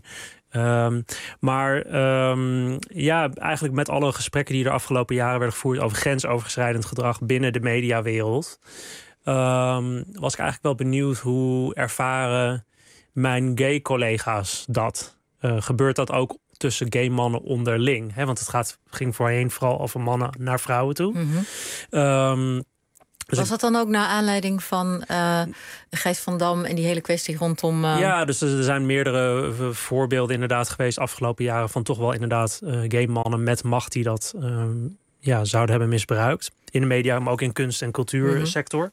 Eigenlijk met alle gesprekken die er afgelopen jaren werden gevoerd over grensoverschrijdend gedrag binnen de mediawereld, was ik eigenlijk wel benieuwd hoe ervaren mijn gay collega's dat. Gebeurt dat ook tussen gay mannen onderling? Hè? Want het ging voorheen vooral over mannen naar vrouwen toe. Mm-hmm. Was dat dan ook naar aanleiding van Gijs van Dam en die hele kwestie rondom... Ja, dus er zijn meerdere voorbeelden inderdaad geweest afgelopen jaren van toch wel inderdaad gay mannen met macht die dat zouden hebben misbruikt. In de media, maar ook in kunst- en cultuursector.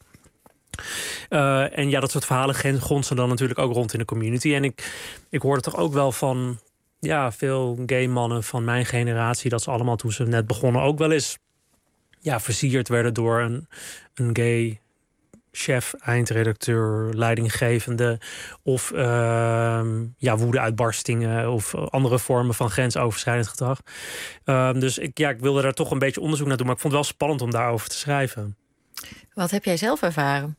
Dat soort verhalen gonsen dan natuurlijk ook rond in de community. En ik hoorde toch ook wel van veel gay mannen van mijn generatie, dat ze allemaal toen ze net begonnen ook wel eens versierd werden door een gay chef, eindredacteur, leidinggevende of woedeuitbarstingen of andere vormen van grensoverschrijdend gedrag. Dus ik wilde daar toch een beetje onderzoek naar doen, maar ik vond het wel spannend om daarover te schrijven. Wat heb jij zelf ervaren?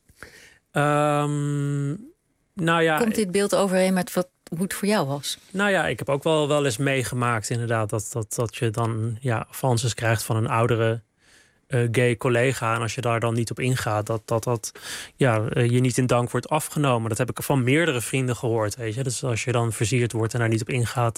Komt dit beeld overeen met hoe het voor jou was? Nou ja, ik heb ook wel eens meegemaakt inderdaad dat je dan avances krijgt van een oudere gay collega. En als je daar dan niet op ingaat, dat je niet in dank wordt afgenomen. Dat heb ik van meerdere vrienden gehoord, weet je. Dus als je dan versierd wordt en daar niet op ingaat,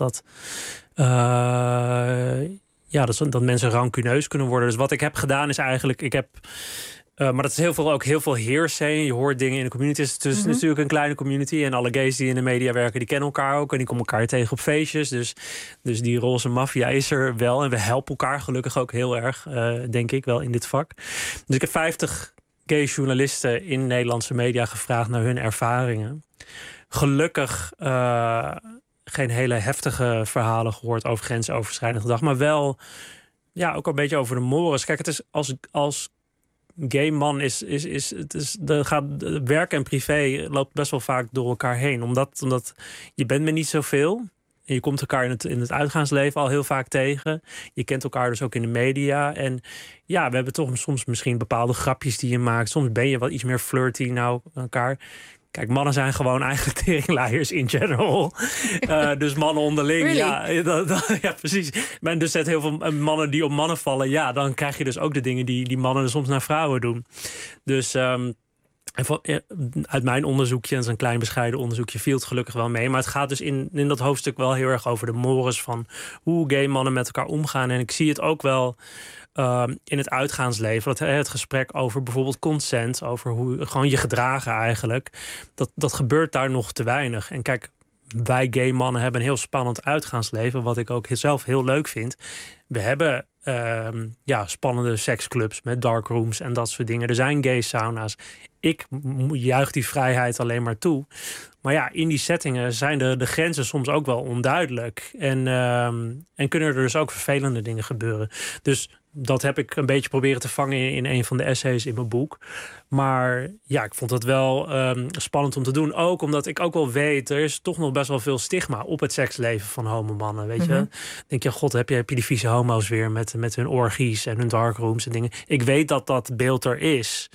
dat mensen rancuneus kunnen worden. Dus wat ik heb gedaan is eigenlijk, maar dat is heel veel hearsay. Je hoort dingen in de community. Het is natuurlijk een kleine community. En alle gays die in de media werken, die kennen elkaar ook. En die komen elkaar tegen op feestjes. Dus die roze maffia is er wel. En we helpen elkaar gelukkig ook heel erg, denk ik, wel in dit vak. Dus ik heb 50 gay journalisten in Nederlandse media gevraagd naar hun ervaringen. Gelukkig geen hele heftige verhalen gehoord over grensoverschrijdend gedrag. Maar wel ook een beetje over de mores. Kijk, het is als gay man gaat werk en privé loopt best wel vaak door elkaar heen. Omdat je bent met niet zoveel. En je komt elkaar in het uitgaansleven al heel vaak tegen. Je kent elkaar dus ook in de media. En we hebben toch soms misschien bepaalde grapjes die je maakt. Soms ben je wat iets meer flirty naar elkaar. Kijk, mannen zijn gewoon eigenlijk teringleiers in general. Dus mannen onderling, really? Ja, precies. Maar dus heel veel mannen die op mannen vallen, dan krijg je dus ook de dingen die mannen soms naar vrouwen doen. Dus uit mijn onderzoekje, en dat is een klein bescheiden onderzoekje, viel het gelukkig wel mee. Maar het gaat dus in dat hoofdstuk wel heel erg over de mores van hoe gay mannen met elkaar omgaan. En ik zie het ook wel in het uitgaansleven. Het gesprek over bijvoorbeeld consent, over hoe gewoon je gedragen eigenlijk. Dat gebeurt daar nog te weinig. En kijk, wij gay mannen hebben een heel spannend uitgaansleven, wat ik ook zelf heel leuk vind. We hebben spannende seksclubs met darkrooms en dat soort dingen. Er zijn gay sauna's. Ik juich die vrijheid alleen maar toe. Maar in die settingen zijn de grenzen soms ook wel onduidelijk. En kunnen er dus ook vervelende dingen gebeuren. Dus dat heb ik een beetje proberen te vangen in een van de essays in mijn boek. Maar ik vond het wel spannend om te doen. Ook omdat ik ook wel weet, er is toch nog best wel veel stigma op het seksleven van homomannen. Weet je? Denk je, god, heb je die vieze homo's weer met hun orgies en hun darkrooms en dingen. Ik weet dat beeld er is.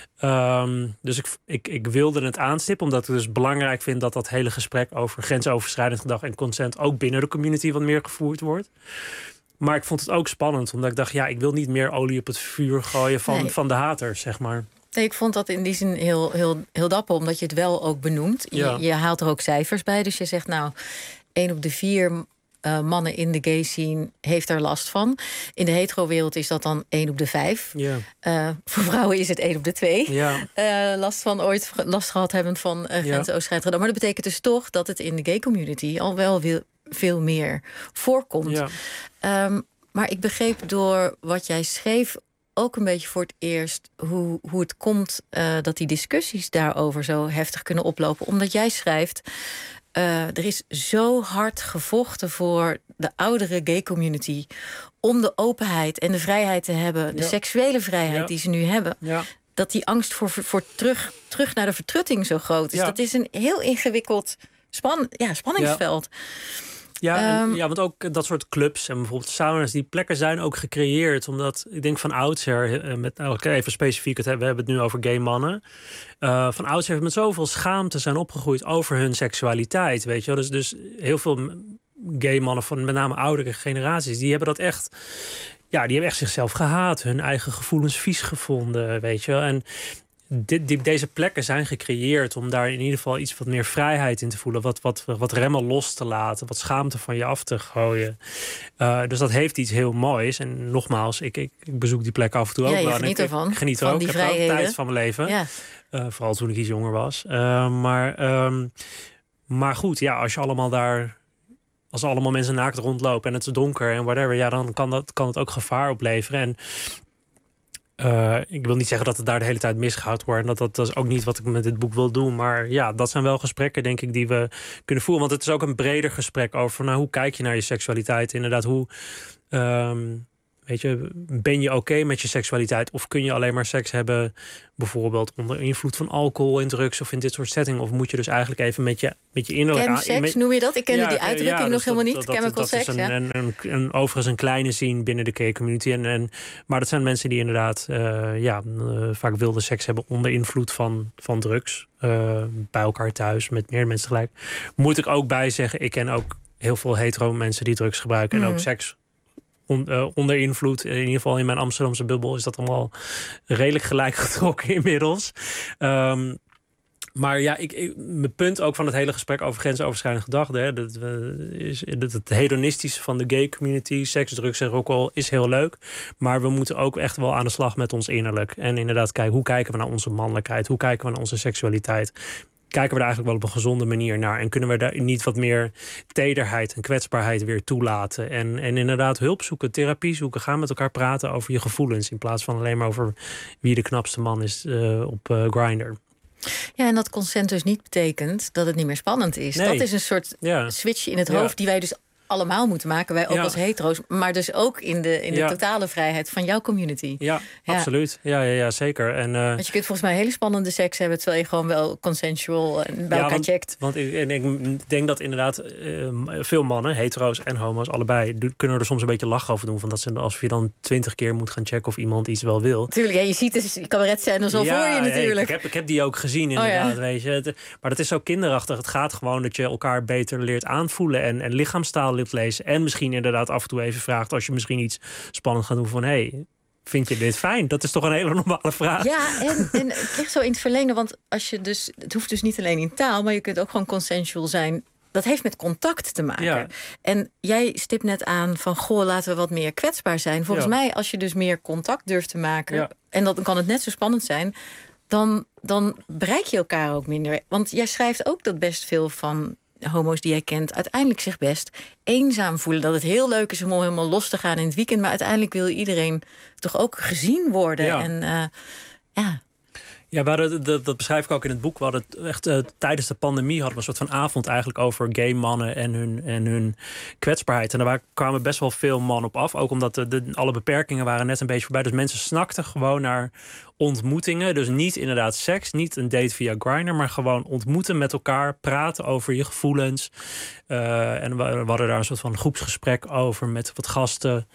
Dus ik wilde het aanstippen, omdat ik dus belangrijk vind dat hele gesprek over grensoverschrijdend gedrag en consent ook binnen de community wat meer gevoerd wordt. Maar ik vond het ook spannend, omdat ik dacht, ik wil niet meer olie op het vuur gooien van de haters, zeg maar. Nee, ik vond dat in die zin heel, heel, heel dapper, omdat je het wel ook benoemt. Je haalt er ook cijfers bij, dus je zegt 1 op de 4 mannen in de gay scene heeft er last van. In de hetero-wereld is dat dan 1 op de 5. Ja. Voor vrouwen is het 1 op de 2. Ja. Ooit last gehad hebben van grensoverschrijdend gedrag. Maar dat betekent dus toch dat het in de gay community al wel veel meer voorkomt. Ja. Maar ik begreep door wat jij schreef ook een beetje voor het eerst hoe het komt dat die discussies daarover zo heftig kunnen oplopen. Omdat jij schrijft, er is zo hard gevochten voor de oudere gay community om de openheid en de vrijheid te hebben, de seksuele vrijheid die ze nu hebben. Ja. Dat die angst voor terug naar de vertrutting zo groot is. Ja. Dat is een heel ingewikkeld spanningsveld. Ja, want ook dat soort clubs en bijvoorbeeld sauna's, die plekken zijn ook gecreëerd. Omdat, ik denk van oudsher, even specifiek, we hebben het nu over gay mannen. Van oudsher met zoveel schaamte zijn opgegroeid over hun seksualiteit, weet je wel. Dus heel veel gay mannen van met name oudere generaties, die hebben dat echt. Ja, die hebben echt zichzelf gehaat, hun eigen gevoelens vies gevonden, weet je wel. En deze plekken zijn gecreëerd om daar in ieder geval iets wat meer vrijheid in te voelen. Wat remmen los te laten. Wat schaamte van je af te gooien. Dus dat heeft iets heel moois. En nogmaals, ik bezoek die plekken af en toe ook wel. Geniet ervan. Ik geniet er ook. Ik heb er ook tijd van mijn leven. Ja. Vooral toen ik iets jonger was. Maar goed, als je allemaal daar. Als allemaal mensen naakt rondlopen en het is donker en whatever. Ja, dan kan het ook gevaar opleveren. En Ik wil niet zeggen dat het daar de hele tijd misgehouden wordt. En dat is ook niet wat ik met dit boek wil doen. Maar ja, dat zijn wel gesprekken, denk ik, die we kunnen voeren. Want het is ook een breder gesprek over hoe kijk je naar je seksualiteit. Inderdaad, hoe... Weet je, ben je oké met je seksualiteit? Of kun je alleen maar seks hebben, bijvoorbeeld onder invloed van alcohol en drugs of in dit soort settingen? Of moet je dus eigenlijk even met je innerlijke... Chemseks, noem je dat? Ik kende die uitdrukking nog helemaal niet. Chemical sex, dat is overigens een kleine scene binnen de gay community. Maar dat zijn mensen die inderdaad vaak wilde seks hebben onder invloed van drugs. Bij elkaar thuis, met meer mensen tegelijk. Moet ik ook bij zeggen, ik ken ook heel veel hetero mensen die drugs gebruiken en ook seks onder invloed. In ieder geval in mijn Amsterdamse bubbel is dat allemaal redelijk gelijk getrokken inmiddels. Maar ja, mijn punt ook van het hele gesprek over grensoverschrijdende gedachten, dat het hedonistische van de gay community, seks, drugs en rock'n'roll is heel leuk. Maar we moeten ook echt wel aan de slag met ons innerlijk. En inderdaad kijken, hoe kijken we naar onze mannelijkheid? Hoe kijken we naar onze seksualiteit? Kijken we er eigenlijk wel op een gezonde manier naar? En kunnen we daar niet wat meer tederheid en kwetsbaarheid weer toelaten? En inderdaad hulp zoeken, therapie zoeken. Gaan met elkaar praten over je gevoelens, in plaats van alleen maar over wie de knapste man is op Grindr. Ja, en dat consent dus niet betekent dat het niet meer spannend is. Nee. Dat is een soort switch in het hoofd die wij dus allemaal moeten maken. Wij ook als hetero's, maar dus ook in de totale vrijheid van jouw community. Ja, absoluut. Ja, zeker. Want je kunt volgens mij hele spannende seks hebben, terwijl je gewoon wel consensual en bij elkaar checkt. Want ik denk dat inderdaad veel mannen, hetero's en homo's, allebei kunnen er soms een beetje lach over doen. Van dat als je dan 20 keer moet gaan checken of iemand iets wel wil. Tuurlijk, je ziet dus cabaretscènes al voor je natuurlijk. Ik heb die ook gezien inderdaad, weet je. Maar dat is zo kinderachtig. Het gaat gewoon dat je elkaar beter leert aanvoelen en lichaamstaal leert lezen. En misschien inderdaad af en toe even vraagt, als je misschien iets spannend gaat doen, van vind je dit fijn? Dat is toch een hele normale vraag. Ja, en het ligt zo in het verlengde, want als je dus, het hoeft dus niet alleen in taal, maar je kunt ook gewoon consensual zijn. Dat heeft met contact te maken. Ja. En jij stipt net aan van, laten we wat meer kwetsbaar zijn. Volgens mij, als je dus meer contact durft te maken, en dan kan het net zo spannend zijn, dan bereik je elkaar ook minder. Want jij schrijft ook dat best veel van homo's die jij kent uiteindelijk zich best eenzaam voelen. Dat het heel leuk is om helemaal los te gaan in het weekend, maar uiteindelijk wil iedereen toch ook gezien worden. Ja. Ja, dat beschrijf ik ook in het boek. We hadden echt tijdens de pandemie hadden we een soort van avond eigenlijk over gay mannen en hun kwetsbaarheid. En daar kwamen best wel veel mannen op af. Ook omdat alle beperkingen waren net een beetje voorbij. Dus mensen snakten gewoon naar ontmoetingen. Dus niet inderdaad seks, niet een date via Grindr, maar gewoon ontmoeten met elkaar, praten over je gevoelens. En we hadden daar een soort van groepsgesprek over met wat gasten.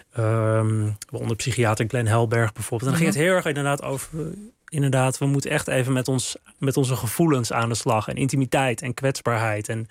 Onder psychiater Glenn Helberg bijvoorbeeld. En dan ging het heel erg inderdaad over, we moeten echt even met onze gevoelens aan de slag. En intimiteit en kwetsbaarheid. En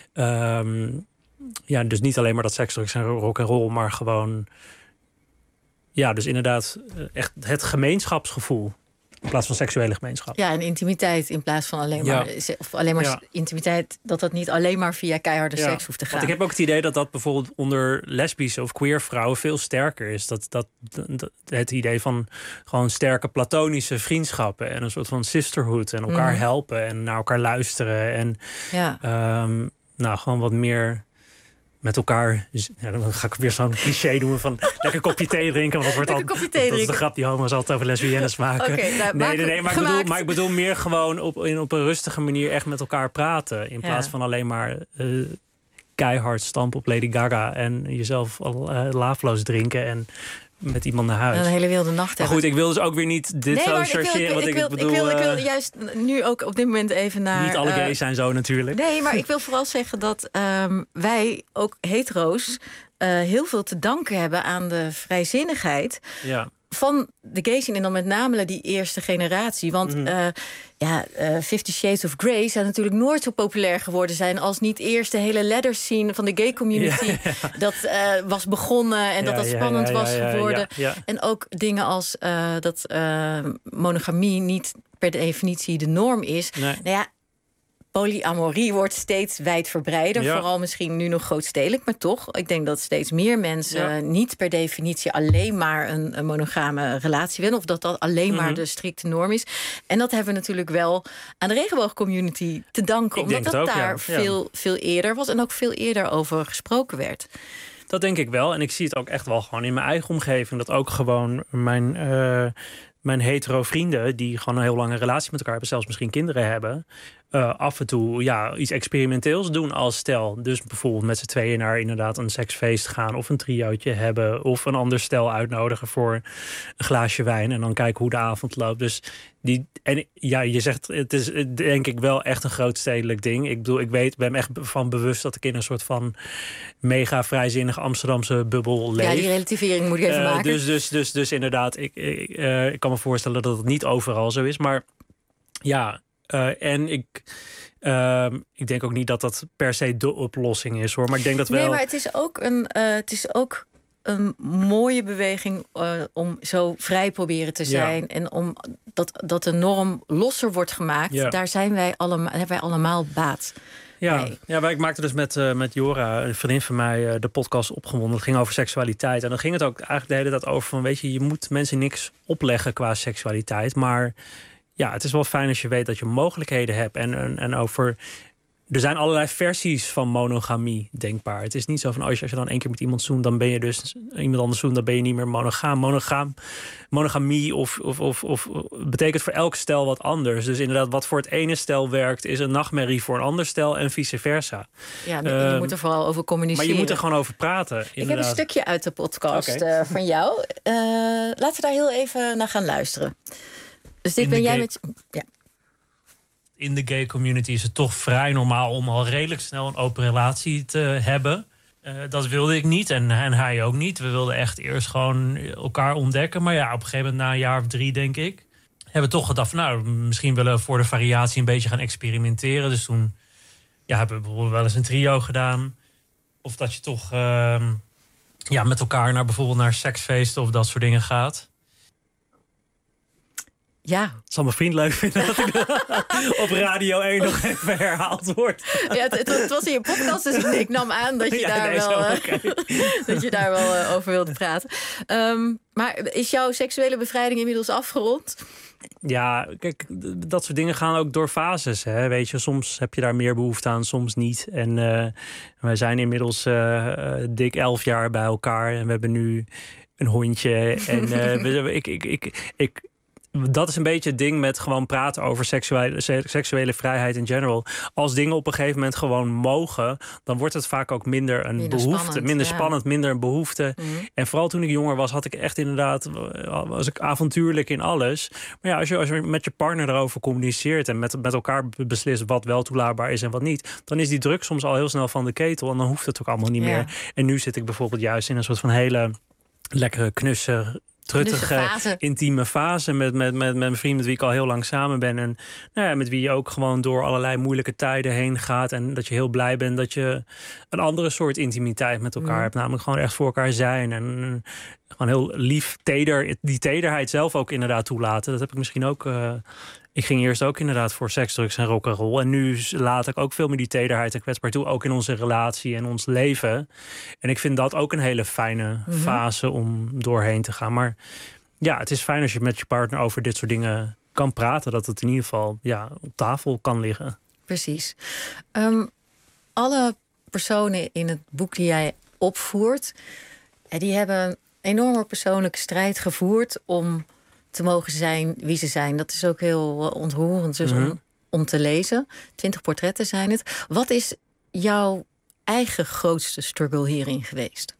dus niet alleen maar dat seks, drugs en rock en roll, maar gewoon, dus inderdaad echt het gemeenschapsgevoel. In plaats van seksuele gemeenschap. Ja, en intimiteit in plaats van alleen maar intimiteit, dat niet alleen maar via keiharde seks hoeft te gaan. Want ik heb ook het idee dat bijvoorbeeld onder lesbische of queer vrouwen veel sterker is. Dat het idee van gewoon sterke platonische vriendschappen en een soort van sisterhood en elkaar helpen en naar elkaar luisteren en gewoon wat meer met elkaar. Dan ga ik weer zo'n cliché doen van lekker kopje thee drinken. Want dat is de grap die homo's altijd over lesbiennes maken. Nee, maar ik bedoel meer gewoon op een rustige manier echt met elkaar praten. In plaats van alleen maar keihard stampen op Lady Gaga en jezelf laafloos drinken en met iemand naar huis. Een hele wilde nacht hebben. Maar goed, ik wil dus ook weer niet dit zo chargeren. Ik wil juist nu ook op dit moment even naar... Niet alle gays zijn zo natuurlijk. Nee, maar ik wil vooral zeggen dat wij, ook hetero's, heel veel te danken hebben aan de vrijzinnigheid van de gay scene. En dan met name die eerste generatie. Want 50 Shades of Grey zou natuurlijk nooit zo populair geworden zijn als niet eerst de hele leather scene van de gay community dat was begonnen en dat spannend was geworden. En ook dingen als dat monogamie niet per definitie de norm is. Nee. Polyamorie wordt steeds wijdverbreider. Vooral misschien nu nog grootstedelijk, maar toch. Ik denk dat steeds meer mensen niet per definitie alleen maar een monogame relatie willen. Of dat alleen maar de strikte norm is. En dat hebben we natuurlijk wel aan de regenboogcommunity te danken. Omdat dat daar veel eerder was en ook veel eerder over gesproken werd. Dat denk ik wel. En ik zie het ook echt wel gewoon in mijn eigen omgeving. Dat ook gewoon mijn hetero vrienden, die gewoon een heel lange relatie met elkaar hebben, zelfs misschien kinderen hebben, af en toe iets experimenteels doen als stel. Dus bijvoorbeeld met z'n tweeën naar inderdaad een seksfeest gaan of een triootje hebben of een ander stel uitnodigen voor een glaasje wijn en dan kijken hoe de avond loopt. Dus je zegt, het is denk ik wel echt een grootstedelijk ding. Ik bedoel, ben me echt van bewust dat ik in een soort van mega vrijzinnige Amsterdamse bubbel leef. Ja, die relativering moet ik even maken. Dus inderdaad, ik kan me voorstellen dat het niet overal zo is. Maar ja, en ik denk ook niet dat dat per se de oplossing is, hoor. Maar ik denk dat wel. Nee, maar het is ook een mooie beweging om zo vrij proberen te zijn. Ja. En om dat de norm losser wordt gemaakt. Ja. Daar hebben wij allemaal baat. Ja, ik maakte dus met Jora, een vriendin van mij, de podcast Opgewonden. Het ging over seksualiteit. En dan ging het ook eigenlijk de hele tijd over van, weet je moet mensen niks opleggen qua seksualiteit. Maar ja, het is wel fijn als je weet dat je mogelijkheden hebt. En over. Er zijn allerlei versies van monogamie denkbaar. Het is niet zo van als je dan 1 keer met iemand zoent, dan ben je dus iemand anders zoent, dan ben je niet meer monogaam. Monogamie of betekent voor elk stel wat anders. Dus inderdaad, wat voor het ene stel werkt, is een nachtmerrie voor een ander stel en vice versa. Ja, je moet er vooral over communiceren. Maar je moet er gewoon over praten. Inderdaad. Ik heb een stukje uit de podcast van jou. Laten we daar heel even naar gaan luisteren. Dus dit ben jij met. Ja. In de gay community is het toch vrij normaal om al redelijk snel een open relatie te hebben. Dat wilde ik niet en hij ook niet. We wilden echt eerst gewoon elkaar ontdekken. Maar ja, op een gegeven moment na een jaar of 3, denk ik, hebben we toch gedacht van, misschien willen we voor de variatie een beetje gaan experimenteren. Dus toen hebben we bijvoorbeeld wel eens een trio gedaan. Of dat je toch met elkaar bijvoorbeeld naar seksfeesten of dat soort dingen gaat. Ja. Het zal mijn vriend leuk vinden dat ik op Radio 1 nog even herhaald wordt. Ja, het was in je podcast, dus ik nam aan dat je dat je daar wel over wilde praten. Maar is jouw seksuele bevrijding inmiddels afgerond? Ja, kijk, dat soort dingen gaan ook door fases. Hè? Weet je, soms heb je daar meer behoefte aan, soms niet. En wij zijn inmiddels dik 11 jaar bij elkaar. En we hebben nu een hondje. En dat is een beetje het ding met gewoon praten over seksuele vrijheid in general. Als dingen op een gegeven moment gewoon mogen, dan wordt het vaak ook minder een behoefte. Spannend, minder een behoefte. Mm-hmm. En vooral toen ik jonger was, had ik echt inderdaad, was ik avontuurlijk in alles. Maar ja, als je met je partner erover communiceert en met elkaar beslist wat wel toelaatbaar is en wat niet, dan is die druk soms al heel snel van de ketel en dan hoeft het ook allemaal niet meer. En nu zit ik bijvoorbeeld juist in een soort van hele lekkere, knusse, truttige, intieme fase met mijn vriend, met wie ik al heel lang samen ben. En met wie je ook gewoon door allerlei moeilijke tijden heen gaat. En dat je heel blij bent dat je een andere soort intimiteit met elkaar hebt. Namelijk gewoon echt voor elkaar zijn. En gewoon heel lief, teder. Die tederheid zelf ook inderdaad toelaten. Dat heb ik misschien ook. Ik ging eerst ook inderdaad voor seks, drugs en rock'n'roll. En nu laat ik ook veel meer die tederheid en kwetsbaar toe. Ook in onze relatie en ons leven. En ik vind dat ook een hele fijne fase om doorheen te gaan. Maar ja, het is fijn als je met je partner over dit soort dingen kan praten. Dat het in ieder geval op tafel kan liggen. Precies. Alle personen in het boek die jij opvoert, die hebben een enorme persoonlijke strijd gevoerd om te mogen zijn wie ze zijn. Dat is ook heel ontroerend dus om te lezen. 20 portretten zijn het. Wat is jouw eigen grootste struggle hierin geweest?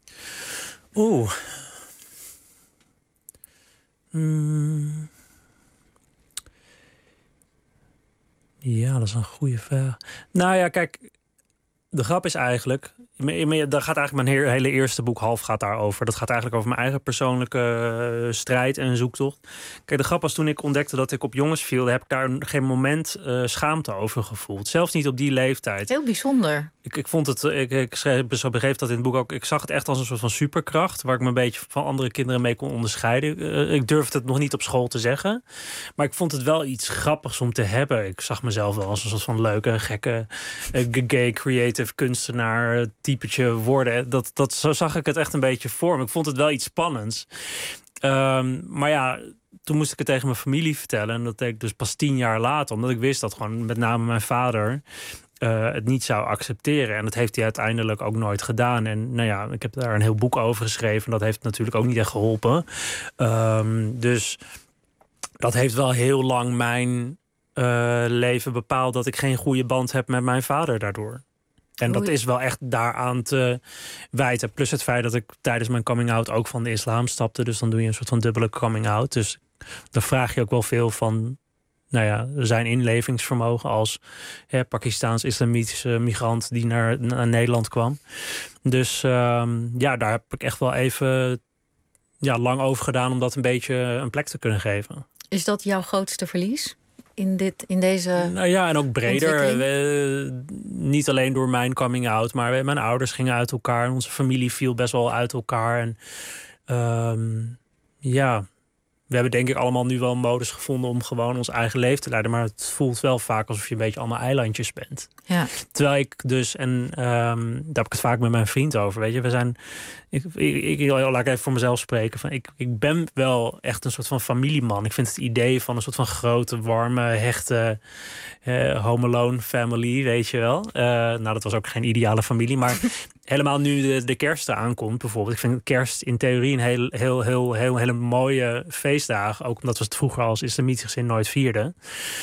Ja, dat is een goede vraag. Nou ja, kijk, de grap is eigenlijk, daar gaat eigenlijk mijn hele eerste boek half gaat daarover. Dat gaat eigenlijk over mijn eigen persoonlijke strijd en zoektocht. Kijk, de grap was toen ik ontdekte dat ik op jongens viel, heb ik daar geen moment schaamte over gevoeld. Zelfs niet op die leeftijd. Heel bijzonder. Ik vond het, ik beschreef dat in het boek ook. Ik zag het echt als een soort van superkracht, waar ik me een beetje van andere kinderen mee kon onderscheiden. Ik durfde het nog niet op school te zeggen, maar ik vond het wel iets grappigs om te hebben. Ik zag mezelf wel als een soort van leuke, gekke, gay creative kunstenaar typetje worden. Zo zag ik het echt een beetje voor me. Ik vond het wel iets spannends. Maar ja, toen moest ik het tegen mijn familie vertellen. En dat deed ik dus pas 10 jaar later. Omdat ik wist dat gewoon met name mijn vader het niet zou accepteren. En dat heeft hij uiteindelijk ook nooit gedaan. En nou ja, ik heb daar een heel boek over geschreven. Dat heeft natuurlijk ook niet echt geholpen. Dus dat heeft wel heel lang mijn leven bepaald... dat ik geen goede band heb met mijn vader daardoor. En dat is wel echt daaraan te wijten. Plus het feit dat ik tijdens mijn coming-out ook van de islam stapte. Dus dan doe je een soort van dubbele coming-out. Dus dan vraag je ook wel veel van... nou ja, zijn inlevingsvermogen als Pakistaans-islamitische migrant die naar Nederland kwam. Dus daar heb ik echt wel even lang over gedaan om dat een beetje een plek te kunnen geven. Is dat jouw grootste verlies? In deze. Nou ja, en ook breder. Niet alleen door mijn coming out, maar mijn ouders gingen uit elkaar. En onze familie viel best wel uit elkaar. En we hebben denk ik allemaal nu wel een modus gevonden om gewoon ons eigen leven te leiden. Maar het voelt wel vaak alsof je een beetje allemaal eilandjes bent. Ja. Terwijl ik dus, en daar heb ik het vaak met mijn vriend over. Weet je, we zijn. Laat ik even voor mezelf spreken. Van, ik ben wel echt een soort van familieman. Ik vind het idee van een soort van grote, warme, hechte Home Alone family, weet je wel. Dat was ook geen ideale familie, maar helemaal nu de kerst aankomt bijvoorbeeld. Ik vind kerst in theorie een hele mooie feestdag. Ook omdat we het vroeger als islamitisch gezin nooit vierden.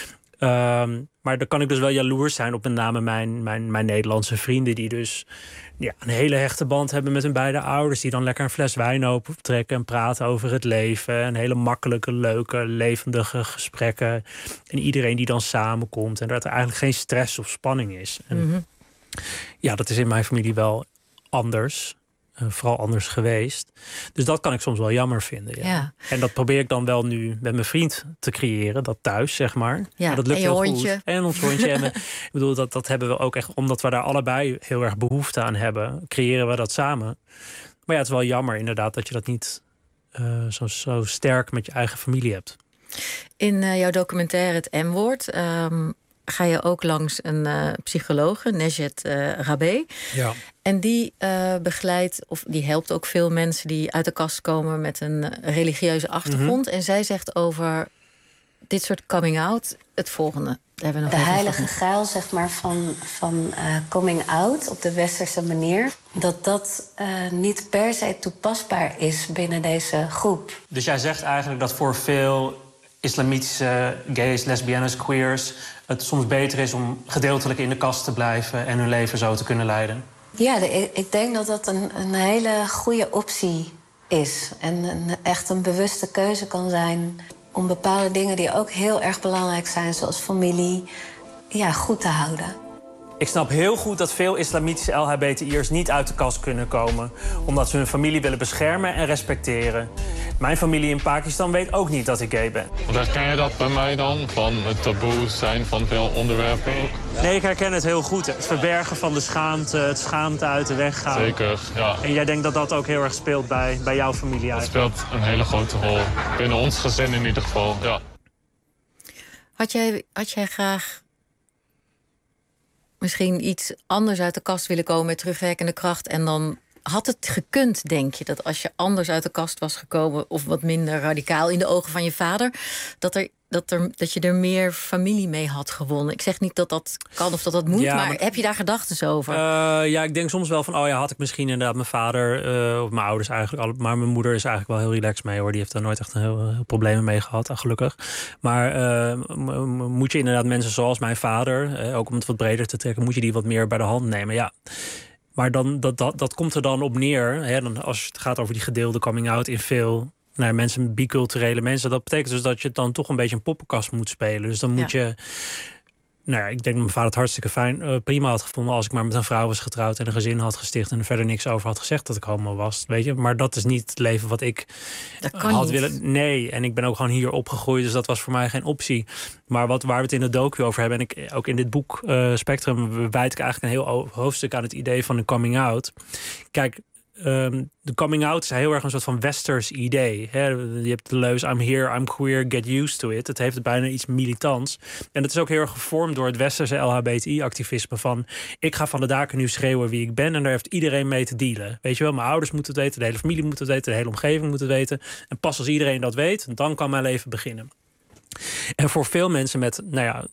Maar dan kan ik dus wel jaloers zijn op met name mijn Nederlandse vrienden... die dus een hele hechte band hebben met hun beide ouders... die dan lekker een fles wijn opentrekken en praten over het leven. En hele makkelijke, leuke, levendige gesprekken. En iedereen die dan samenkomt. En dat er eigenlijk geen stress of spanning is. En ja, dat is in mijn familie wel anders. Vooral anders geweest. Dus dat kan ik soms wel jammer vinden. Ja. Ja. En dat probeer ik dan wel nu met mijn vriend te creëren. Dat thuis, zeg maar. Ja, dat lukt en je heel hondje. Goed. En ons hondje. En ik bedoel, dat hebben we ook echt... omdat we daar allebei heel erg behoefte aan hebben... creëren we dat samen. Maar ja, het is wel jammer inderdaad... dat je dat niet zo sterk met je eigen familie hebt. In jouw documentaire Het M-woord... ga je ook langs een psychologe, Nejet Rabé. Ja. En die begeleidt, of die helpt ook veel mensen... die uit de kast komen met een religieuze achtergrond. En zij zegt over dit soort coming-out het volgende. Daar hebben we nog de heilige graal, zeg maar, van coming-out op de westerse manier... dat niet per se toepasbaar is binnen deze groep. Dus jij zegt eigenlijk dat voor veel... islamitische gays, lesbiennes, queers... het soms beter is om gedeeltelijk in de kast te blijven... en hun leven zo te kunnen leiden? Ja, ik denk dat dat een hele goede optie is. En echt een bewuste keuze kan zijn... om bepaalde dingen die ook heel erg belangrijk zijn... zoals familie, goed te houden. Ik snap heel goed dat veel islamitische LHBTI'ers niet uit de kast kunnen komen... omdat ze hun familie willen beschermen en respecteren. Mijn familie in Pakistan weet ook niet dat ik gay ben. Herken je dat bij mij dan? Van het taboe zijn van veel onderwerpen ook? Nee, ik herken het heel goed. Het verbergen van de schaamte, het schaamte uit de weg gaan. Zeker, ja. En jij denkt dat dat ook heel erg speelt bij jouw familie eigenlijk? Het speelt een hele grote rol. Binnen ons gezin in ieder geval, ja. Had jij graag... misschien iets anders uit de kast willen komen met terugwerkende kracht... en dan had het gekund, denk je, dat als je anders uit de kast was gekomen... of wat minder radicaal in de ogen van je vader... dat je er meer familie mee had gewonnen? Ik zeg niet dat dat kan of dat dat moet, maar heb je daar gedachten over? Ik denk soms wel van, had ik misschien inderdaad mijn vader... of mijn ouders eigenlijk, maar mijn moeder is eigenlijk wel heel relaxed mee, hoor. Die heeft daar nooit echt heel problemen mee gehad, gelukkig. Maar moet je inderdaad mensen zoals mijn vader... ook om het wat breder te trekken, moet je die wat meer bij de hand nemen, ja. Maar dan, dat komt er dan op neer, hè, dan, als het gaat over die gedeelde coming-out in veel... mensen, biculturele mensen. Dat betekent dus dat je dan toch een beetje een poppenkast moet spelen. Dus dan moet je... ik denk dat mijn vader het hartstikke prima had gevonden... als ik maar met een vrouw was getrouwd en een gezin had gesticht... en er verder niks over had gezegd dat ik homo was. Weet je? Maar dat is niet het leven wat ik had willen... Nee, en ik ben ook gewoon hier opgegroeid... dus dat was voor mij geen optie. Maar waar we het in de docu over hebben... en ik ook in dit boek Spectrum... wijd ik eigenlijk een heel hoofdstuk aan het idee van een coming-out. Kijk... de coming-out is heel erg een soort van westers idee. Hè? Je hebt de leus, I'm here, I'm queer, get used to it. Het heeft bijna iets militants. En het is ook heel erg gevormd door het westerse LHBTI-activisme van... ik ga van de daken nu schreeuwen wie ik ben... en daar heeft iedereen mee te dealen. Weet je wel, mijn ouders moeten het weten, de hele familie moet het weten... de hele omgeving moet het weten. En pas als iedereen dat weet, dan kan mijn leven beginnen. En voor veel mensen met,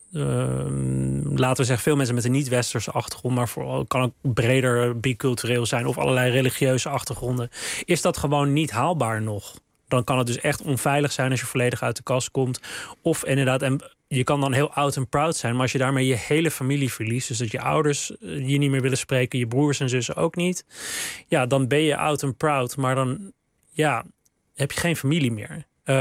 laten we zeggen, veel mensen met een niet-westerse achtergrond, maar kan ook breder bicultureel zijn of allerlei religieuze achtergronden, is dat gewoon niet haalbaar nog. Dan kan het dus echt onveilig zijn als je volledig uit de kast komt. Of inderdaad, en je kan dan heel oud en proud zijn, maar als je daarmee je hele familie verliest, dus dat je ouders je niet meer willen spreken, je broers en zussen ook niet, ja, dan ben je oud en proud, maar dan heb je geen familie meer.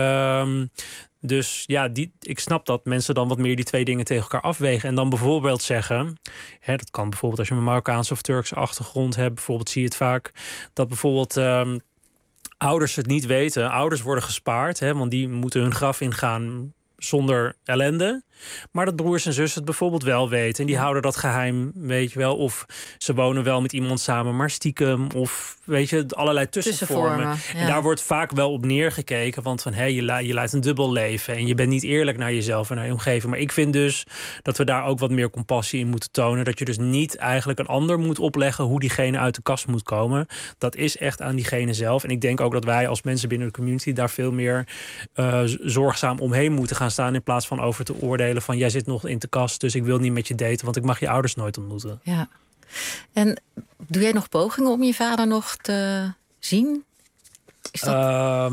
Dus ja, ik snap dat mensen dan wat meer die twee dingen tegen elkaar afwegen. En dan bijvoorbeeld zeggen, dat kan bijvoorbeeld als je een Marokkaanse of Turkse achtergrond hebt, bijvoorbeeld zie je het vaak, dat bijvoorbeeld ouders het niet weten. Ouders worden gespaard, want die moeten hun graf ingaan zonder ellende. Maar dat broers en zussen het bijvoorbeeld wel weten. En die houden dat geheim, weet je wel. Of ze wonen wel met iemand samen, maar stiekem. Of weet je, allerlei tussenvormen. Ja. En daar wordt vaak wel op neergekeken. Want van, je leidt een dubbel leven. En je bent niet eerlijk naar jezelf en naar je omgeving. Maar ik vind dus dat we daar ook wat meer compassie in moeten tonen. Dat je dus niet eigenlijk een ander moet opleggen hoe diegene uit de kast moet komen. Dat is echt aan diegene zelf. En ik denk ook dat wij als mensen binnen de community daar veel meer zorgzaam omheen moeten gaan staan. In plaats van over te oordelen van, jij zit nog in de kast, dus ik wil niet met je daten, want ik mag je ouders nooit ontmoeten. Ja. En doe jij nog pogingen om je vader nog te zien? Is dat...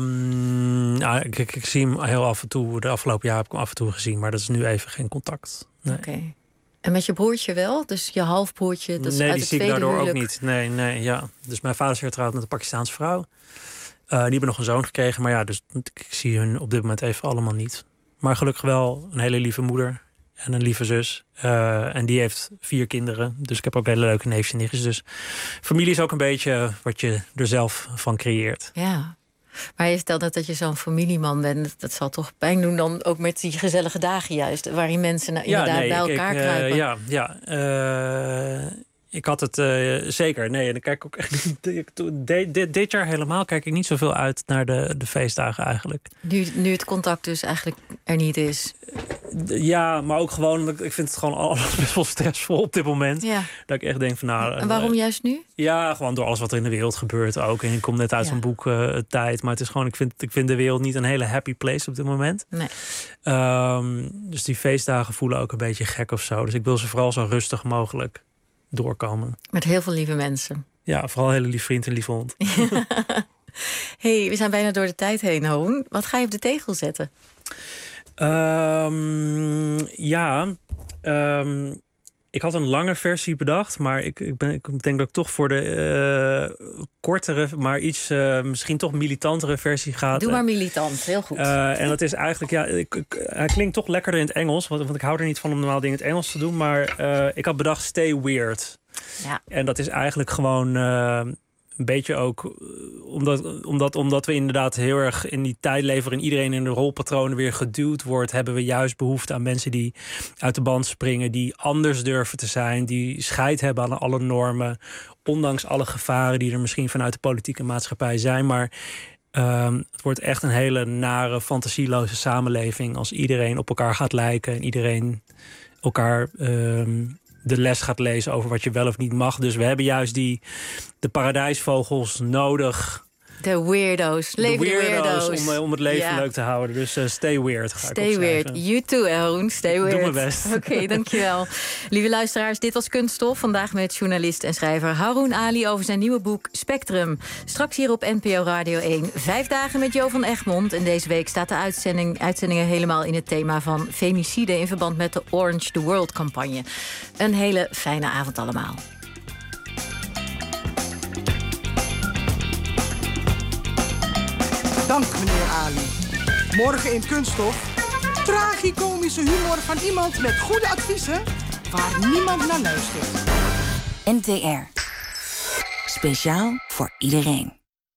ik zie hem heel af en toe. De afgelopen jaar heb ik hem af en toe gezien, maar dat is nu even geen contact. Nee. Oké. En met je broertje wel? Dus je halfbroertje? Dat is nee, uit die zie ik daardoor ook niet. Nee, ja. Dus mijn vader is getrouwd met een Pakistaanse vrouw. Die hebben nog een zoon gekregen, maar ja, dus ik zie hun op dit moment even allemaal niet. Maar gelukkig wel een hele lieve moeder en een lieve zus. En die heeft 4 kinderen. Dus ik heb ook hele leuke neefjes en nichtjes. Dus familie is ook een beetje wat je er zelf van creëert. Ja. Maar je stelt net dat je zo'n familieman bent. Dat zal toch pijn doen dan ook met die gezellige dagen juist. Waarin mensen inderdaad bij elkaar kruipen. Ik had het zeker. Nee, en dan kijk ik ook echt. Dit jaar helemaal kijk ik niet zoveel uit naar de feestdagen eigenlijk. Nu het contact dus eigenlijk er niet is. Ja, maar ook gewoon, ik vind het gewoon alles best wel stressvol op dit moment. Ja. Dat ik echt denk van En waarom juist nu? Ja, gewoon door alles wat er in de wereld gebeurt ook. En ik kom net uit zo'n boek tijd. Maar het is gewoon, ik vind de wereld niet een hele happy place op dit moment. Nee. Dus die feestdagen voelen ook een beetje gek of zo. Dus ik wil ze vooral zo rustig mogelijk doorkomen. Met heel veel lieve mensen. Ja, vooral een hele lieve vriend en lieve hond. We zijn bijna door de tijd heen, Haroon. Wat ga je op de tegel zetten? Ik had een lange versie bedacht, maar ik denk dat ik toch voor de kortere, maar iets misschien toch militantere versie ga. Doe maar militant, heel goed. En dat is eigenlijk, hij klinkt toch lekkerder in het Engels, want ik hou er niet van om normaal dingen in het Engels te doen, maar ik had bedacht Stay Weird. Ja. En dat is eigenlijk gewoon een beetje ook omdat we inderdaad heel erg in die tijd leven en iedereen in de rolpatronen weer geduwd wordt, hebben we juist behoefte aan mensen die uit de band springen, die anders durven te zijn, die scheid hebben aan alle normen, ondanks alle gevaren die er misschien vanuit de politieke maatschappij zijn. Maar het wordt echt een hele nare, fantasieloze samenleving als iedereen op elkaar gaat lijken en iedereen elkaar de les gaat lezen over wat je wel of niet mag. Dus we hebben juist de paradijsvogels nodig. De weirdo's. Om het leven leuk te houden. Dus stay weird ga ik opschrijven. Stay weird. You too, Haroon. Stay weird. Doe mijn best. Oké, dankjewel. Lieve luisteraars, dit was Kunststof. Vandaag met journalist en schrijver Haroon Ali over zijn nieuwe boek Spectrum. Straks hier op NPO Radio 1. 5 dagen met Jo van Egmond. En deze week staat de uitzendingen helemaal in het thema van femicide in verband met de Orange the World campagne. Een hele fijne avond allemaal. Dank, meneer Ali. Morgen in Kunststof. Tragicomische humor van iemand met goede adviezen waar niemand naar luistert. NTR. Speciaal voor iedereen.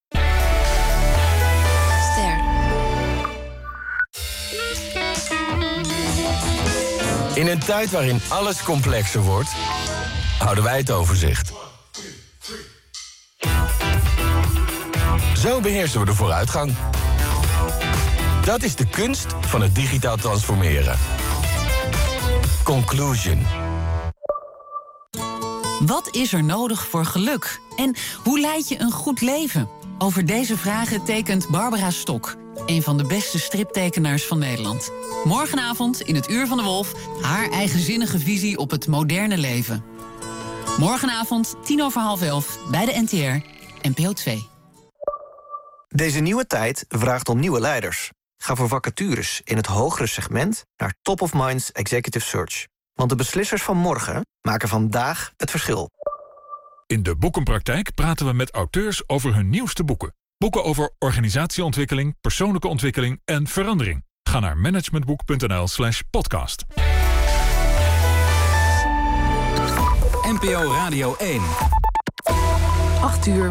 Ster. In een tijd waarin alles complexer wordt, houden wij het overzicht. Zo beheersen we de vooruitgang. Dat is de kunst van het digitaal transformeren. Conclusion. Wat is er nodig voor geluk? En hoe leid je een goed leven? Over deze vragen tekent Barbara Stok. een van de beste striptekenaars van Nederland. Morgenavond in het Uur van de Wolf haar eigenzinnige visie op het moderne leven. Morgenavond 11:10 bij de NTR, NPO 2. Deze nieuwe tijd vraagt om nieuwe leiders. Ga voor vacatures in het hogere segment naar Top of Minds Executive Search. Want de beslissers van morgen maken vandaag het verschil. In de Boekenpraktijk praten we met auteurs over hun nieuwste boeken. Boeken over organisatieontwikkeling, persoonlijke ontwikkeling en verandering. Ga naar managementboek.nl/podcast. NPO Radio 1. 8 uur.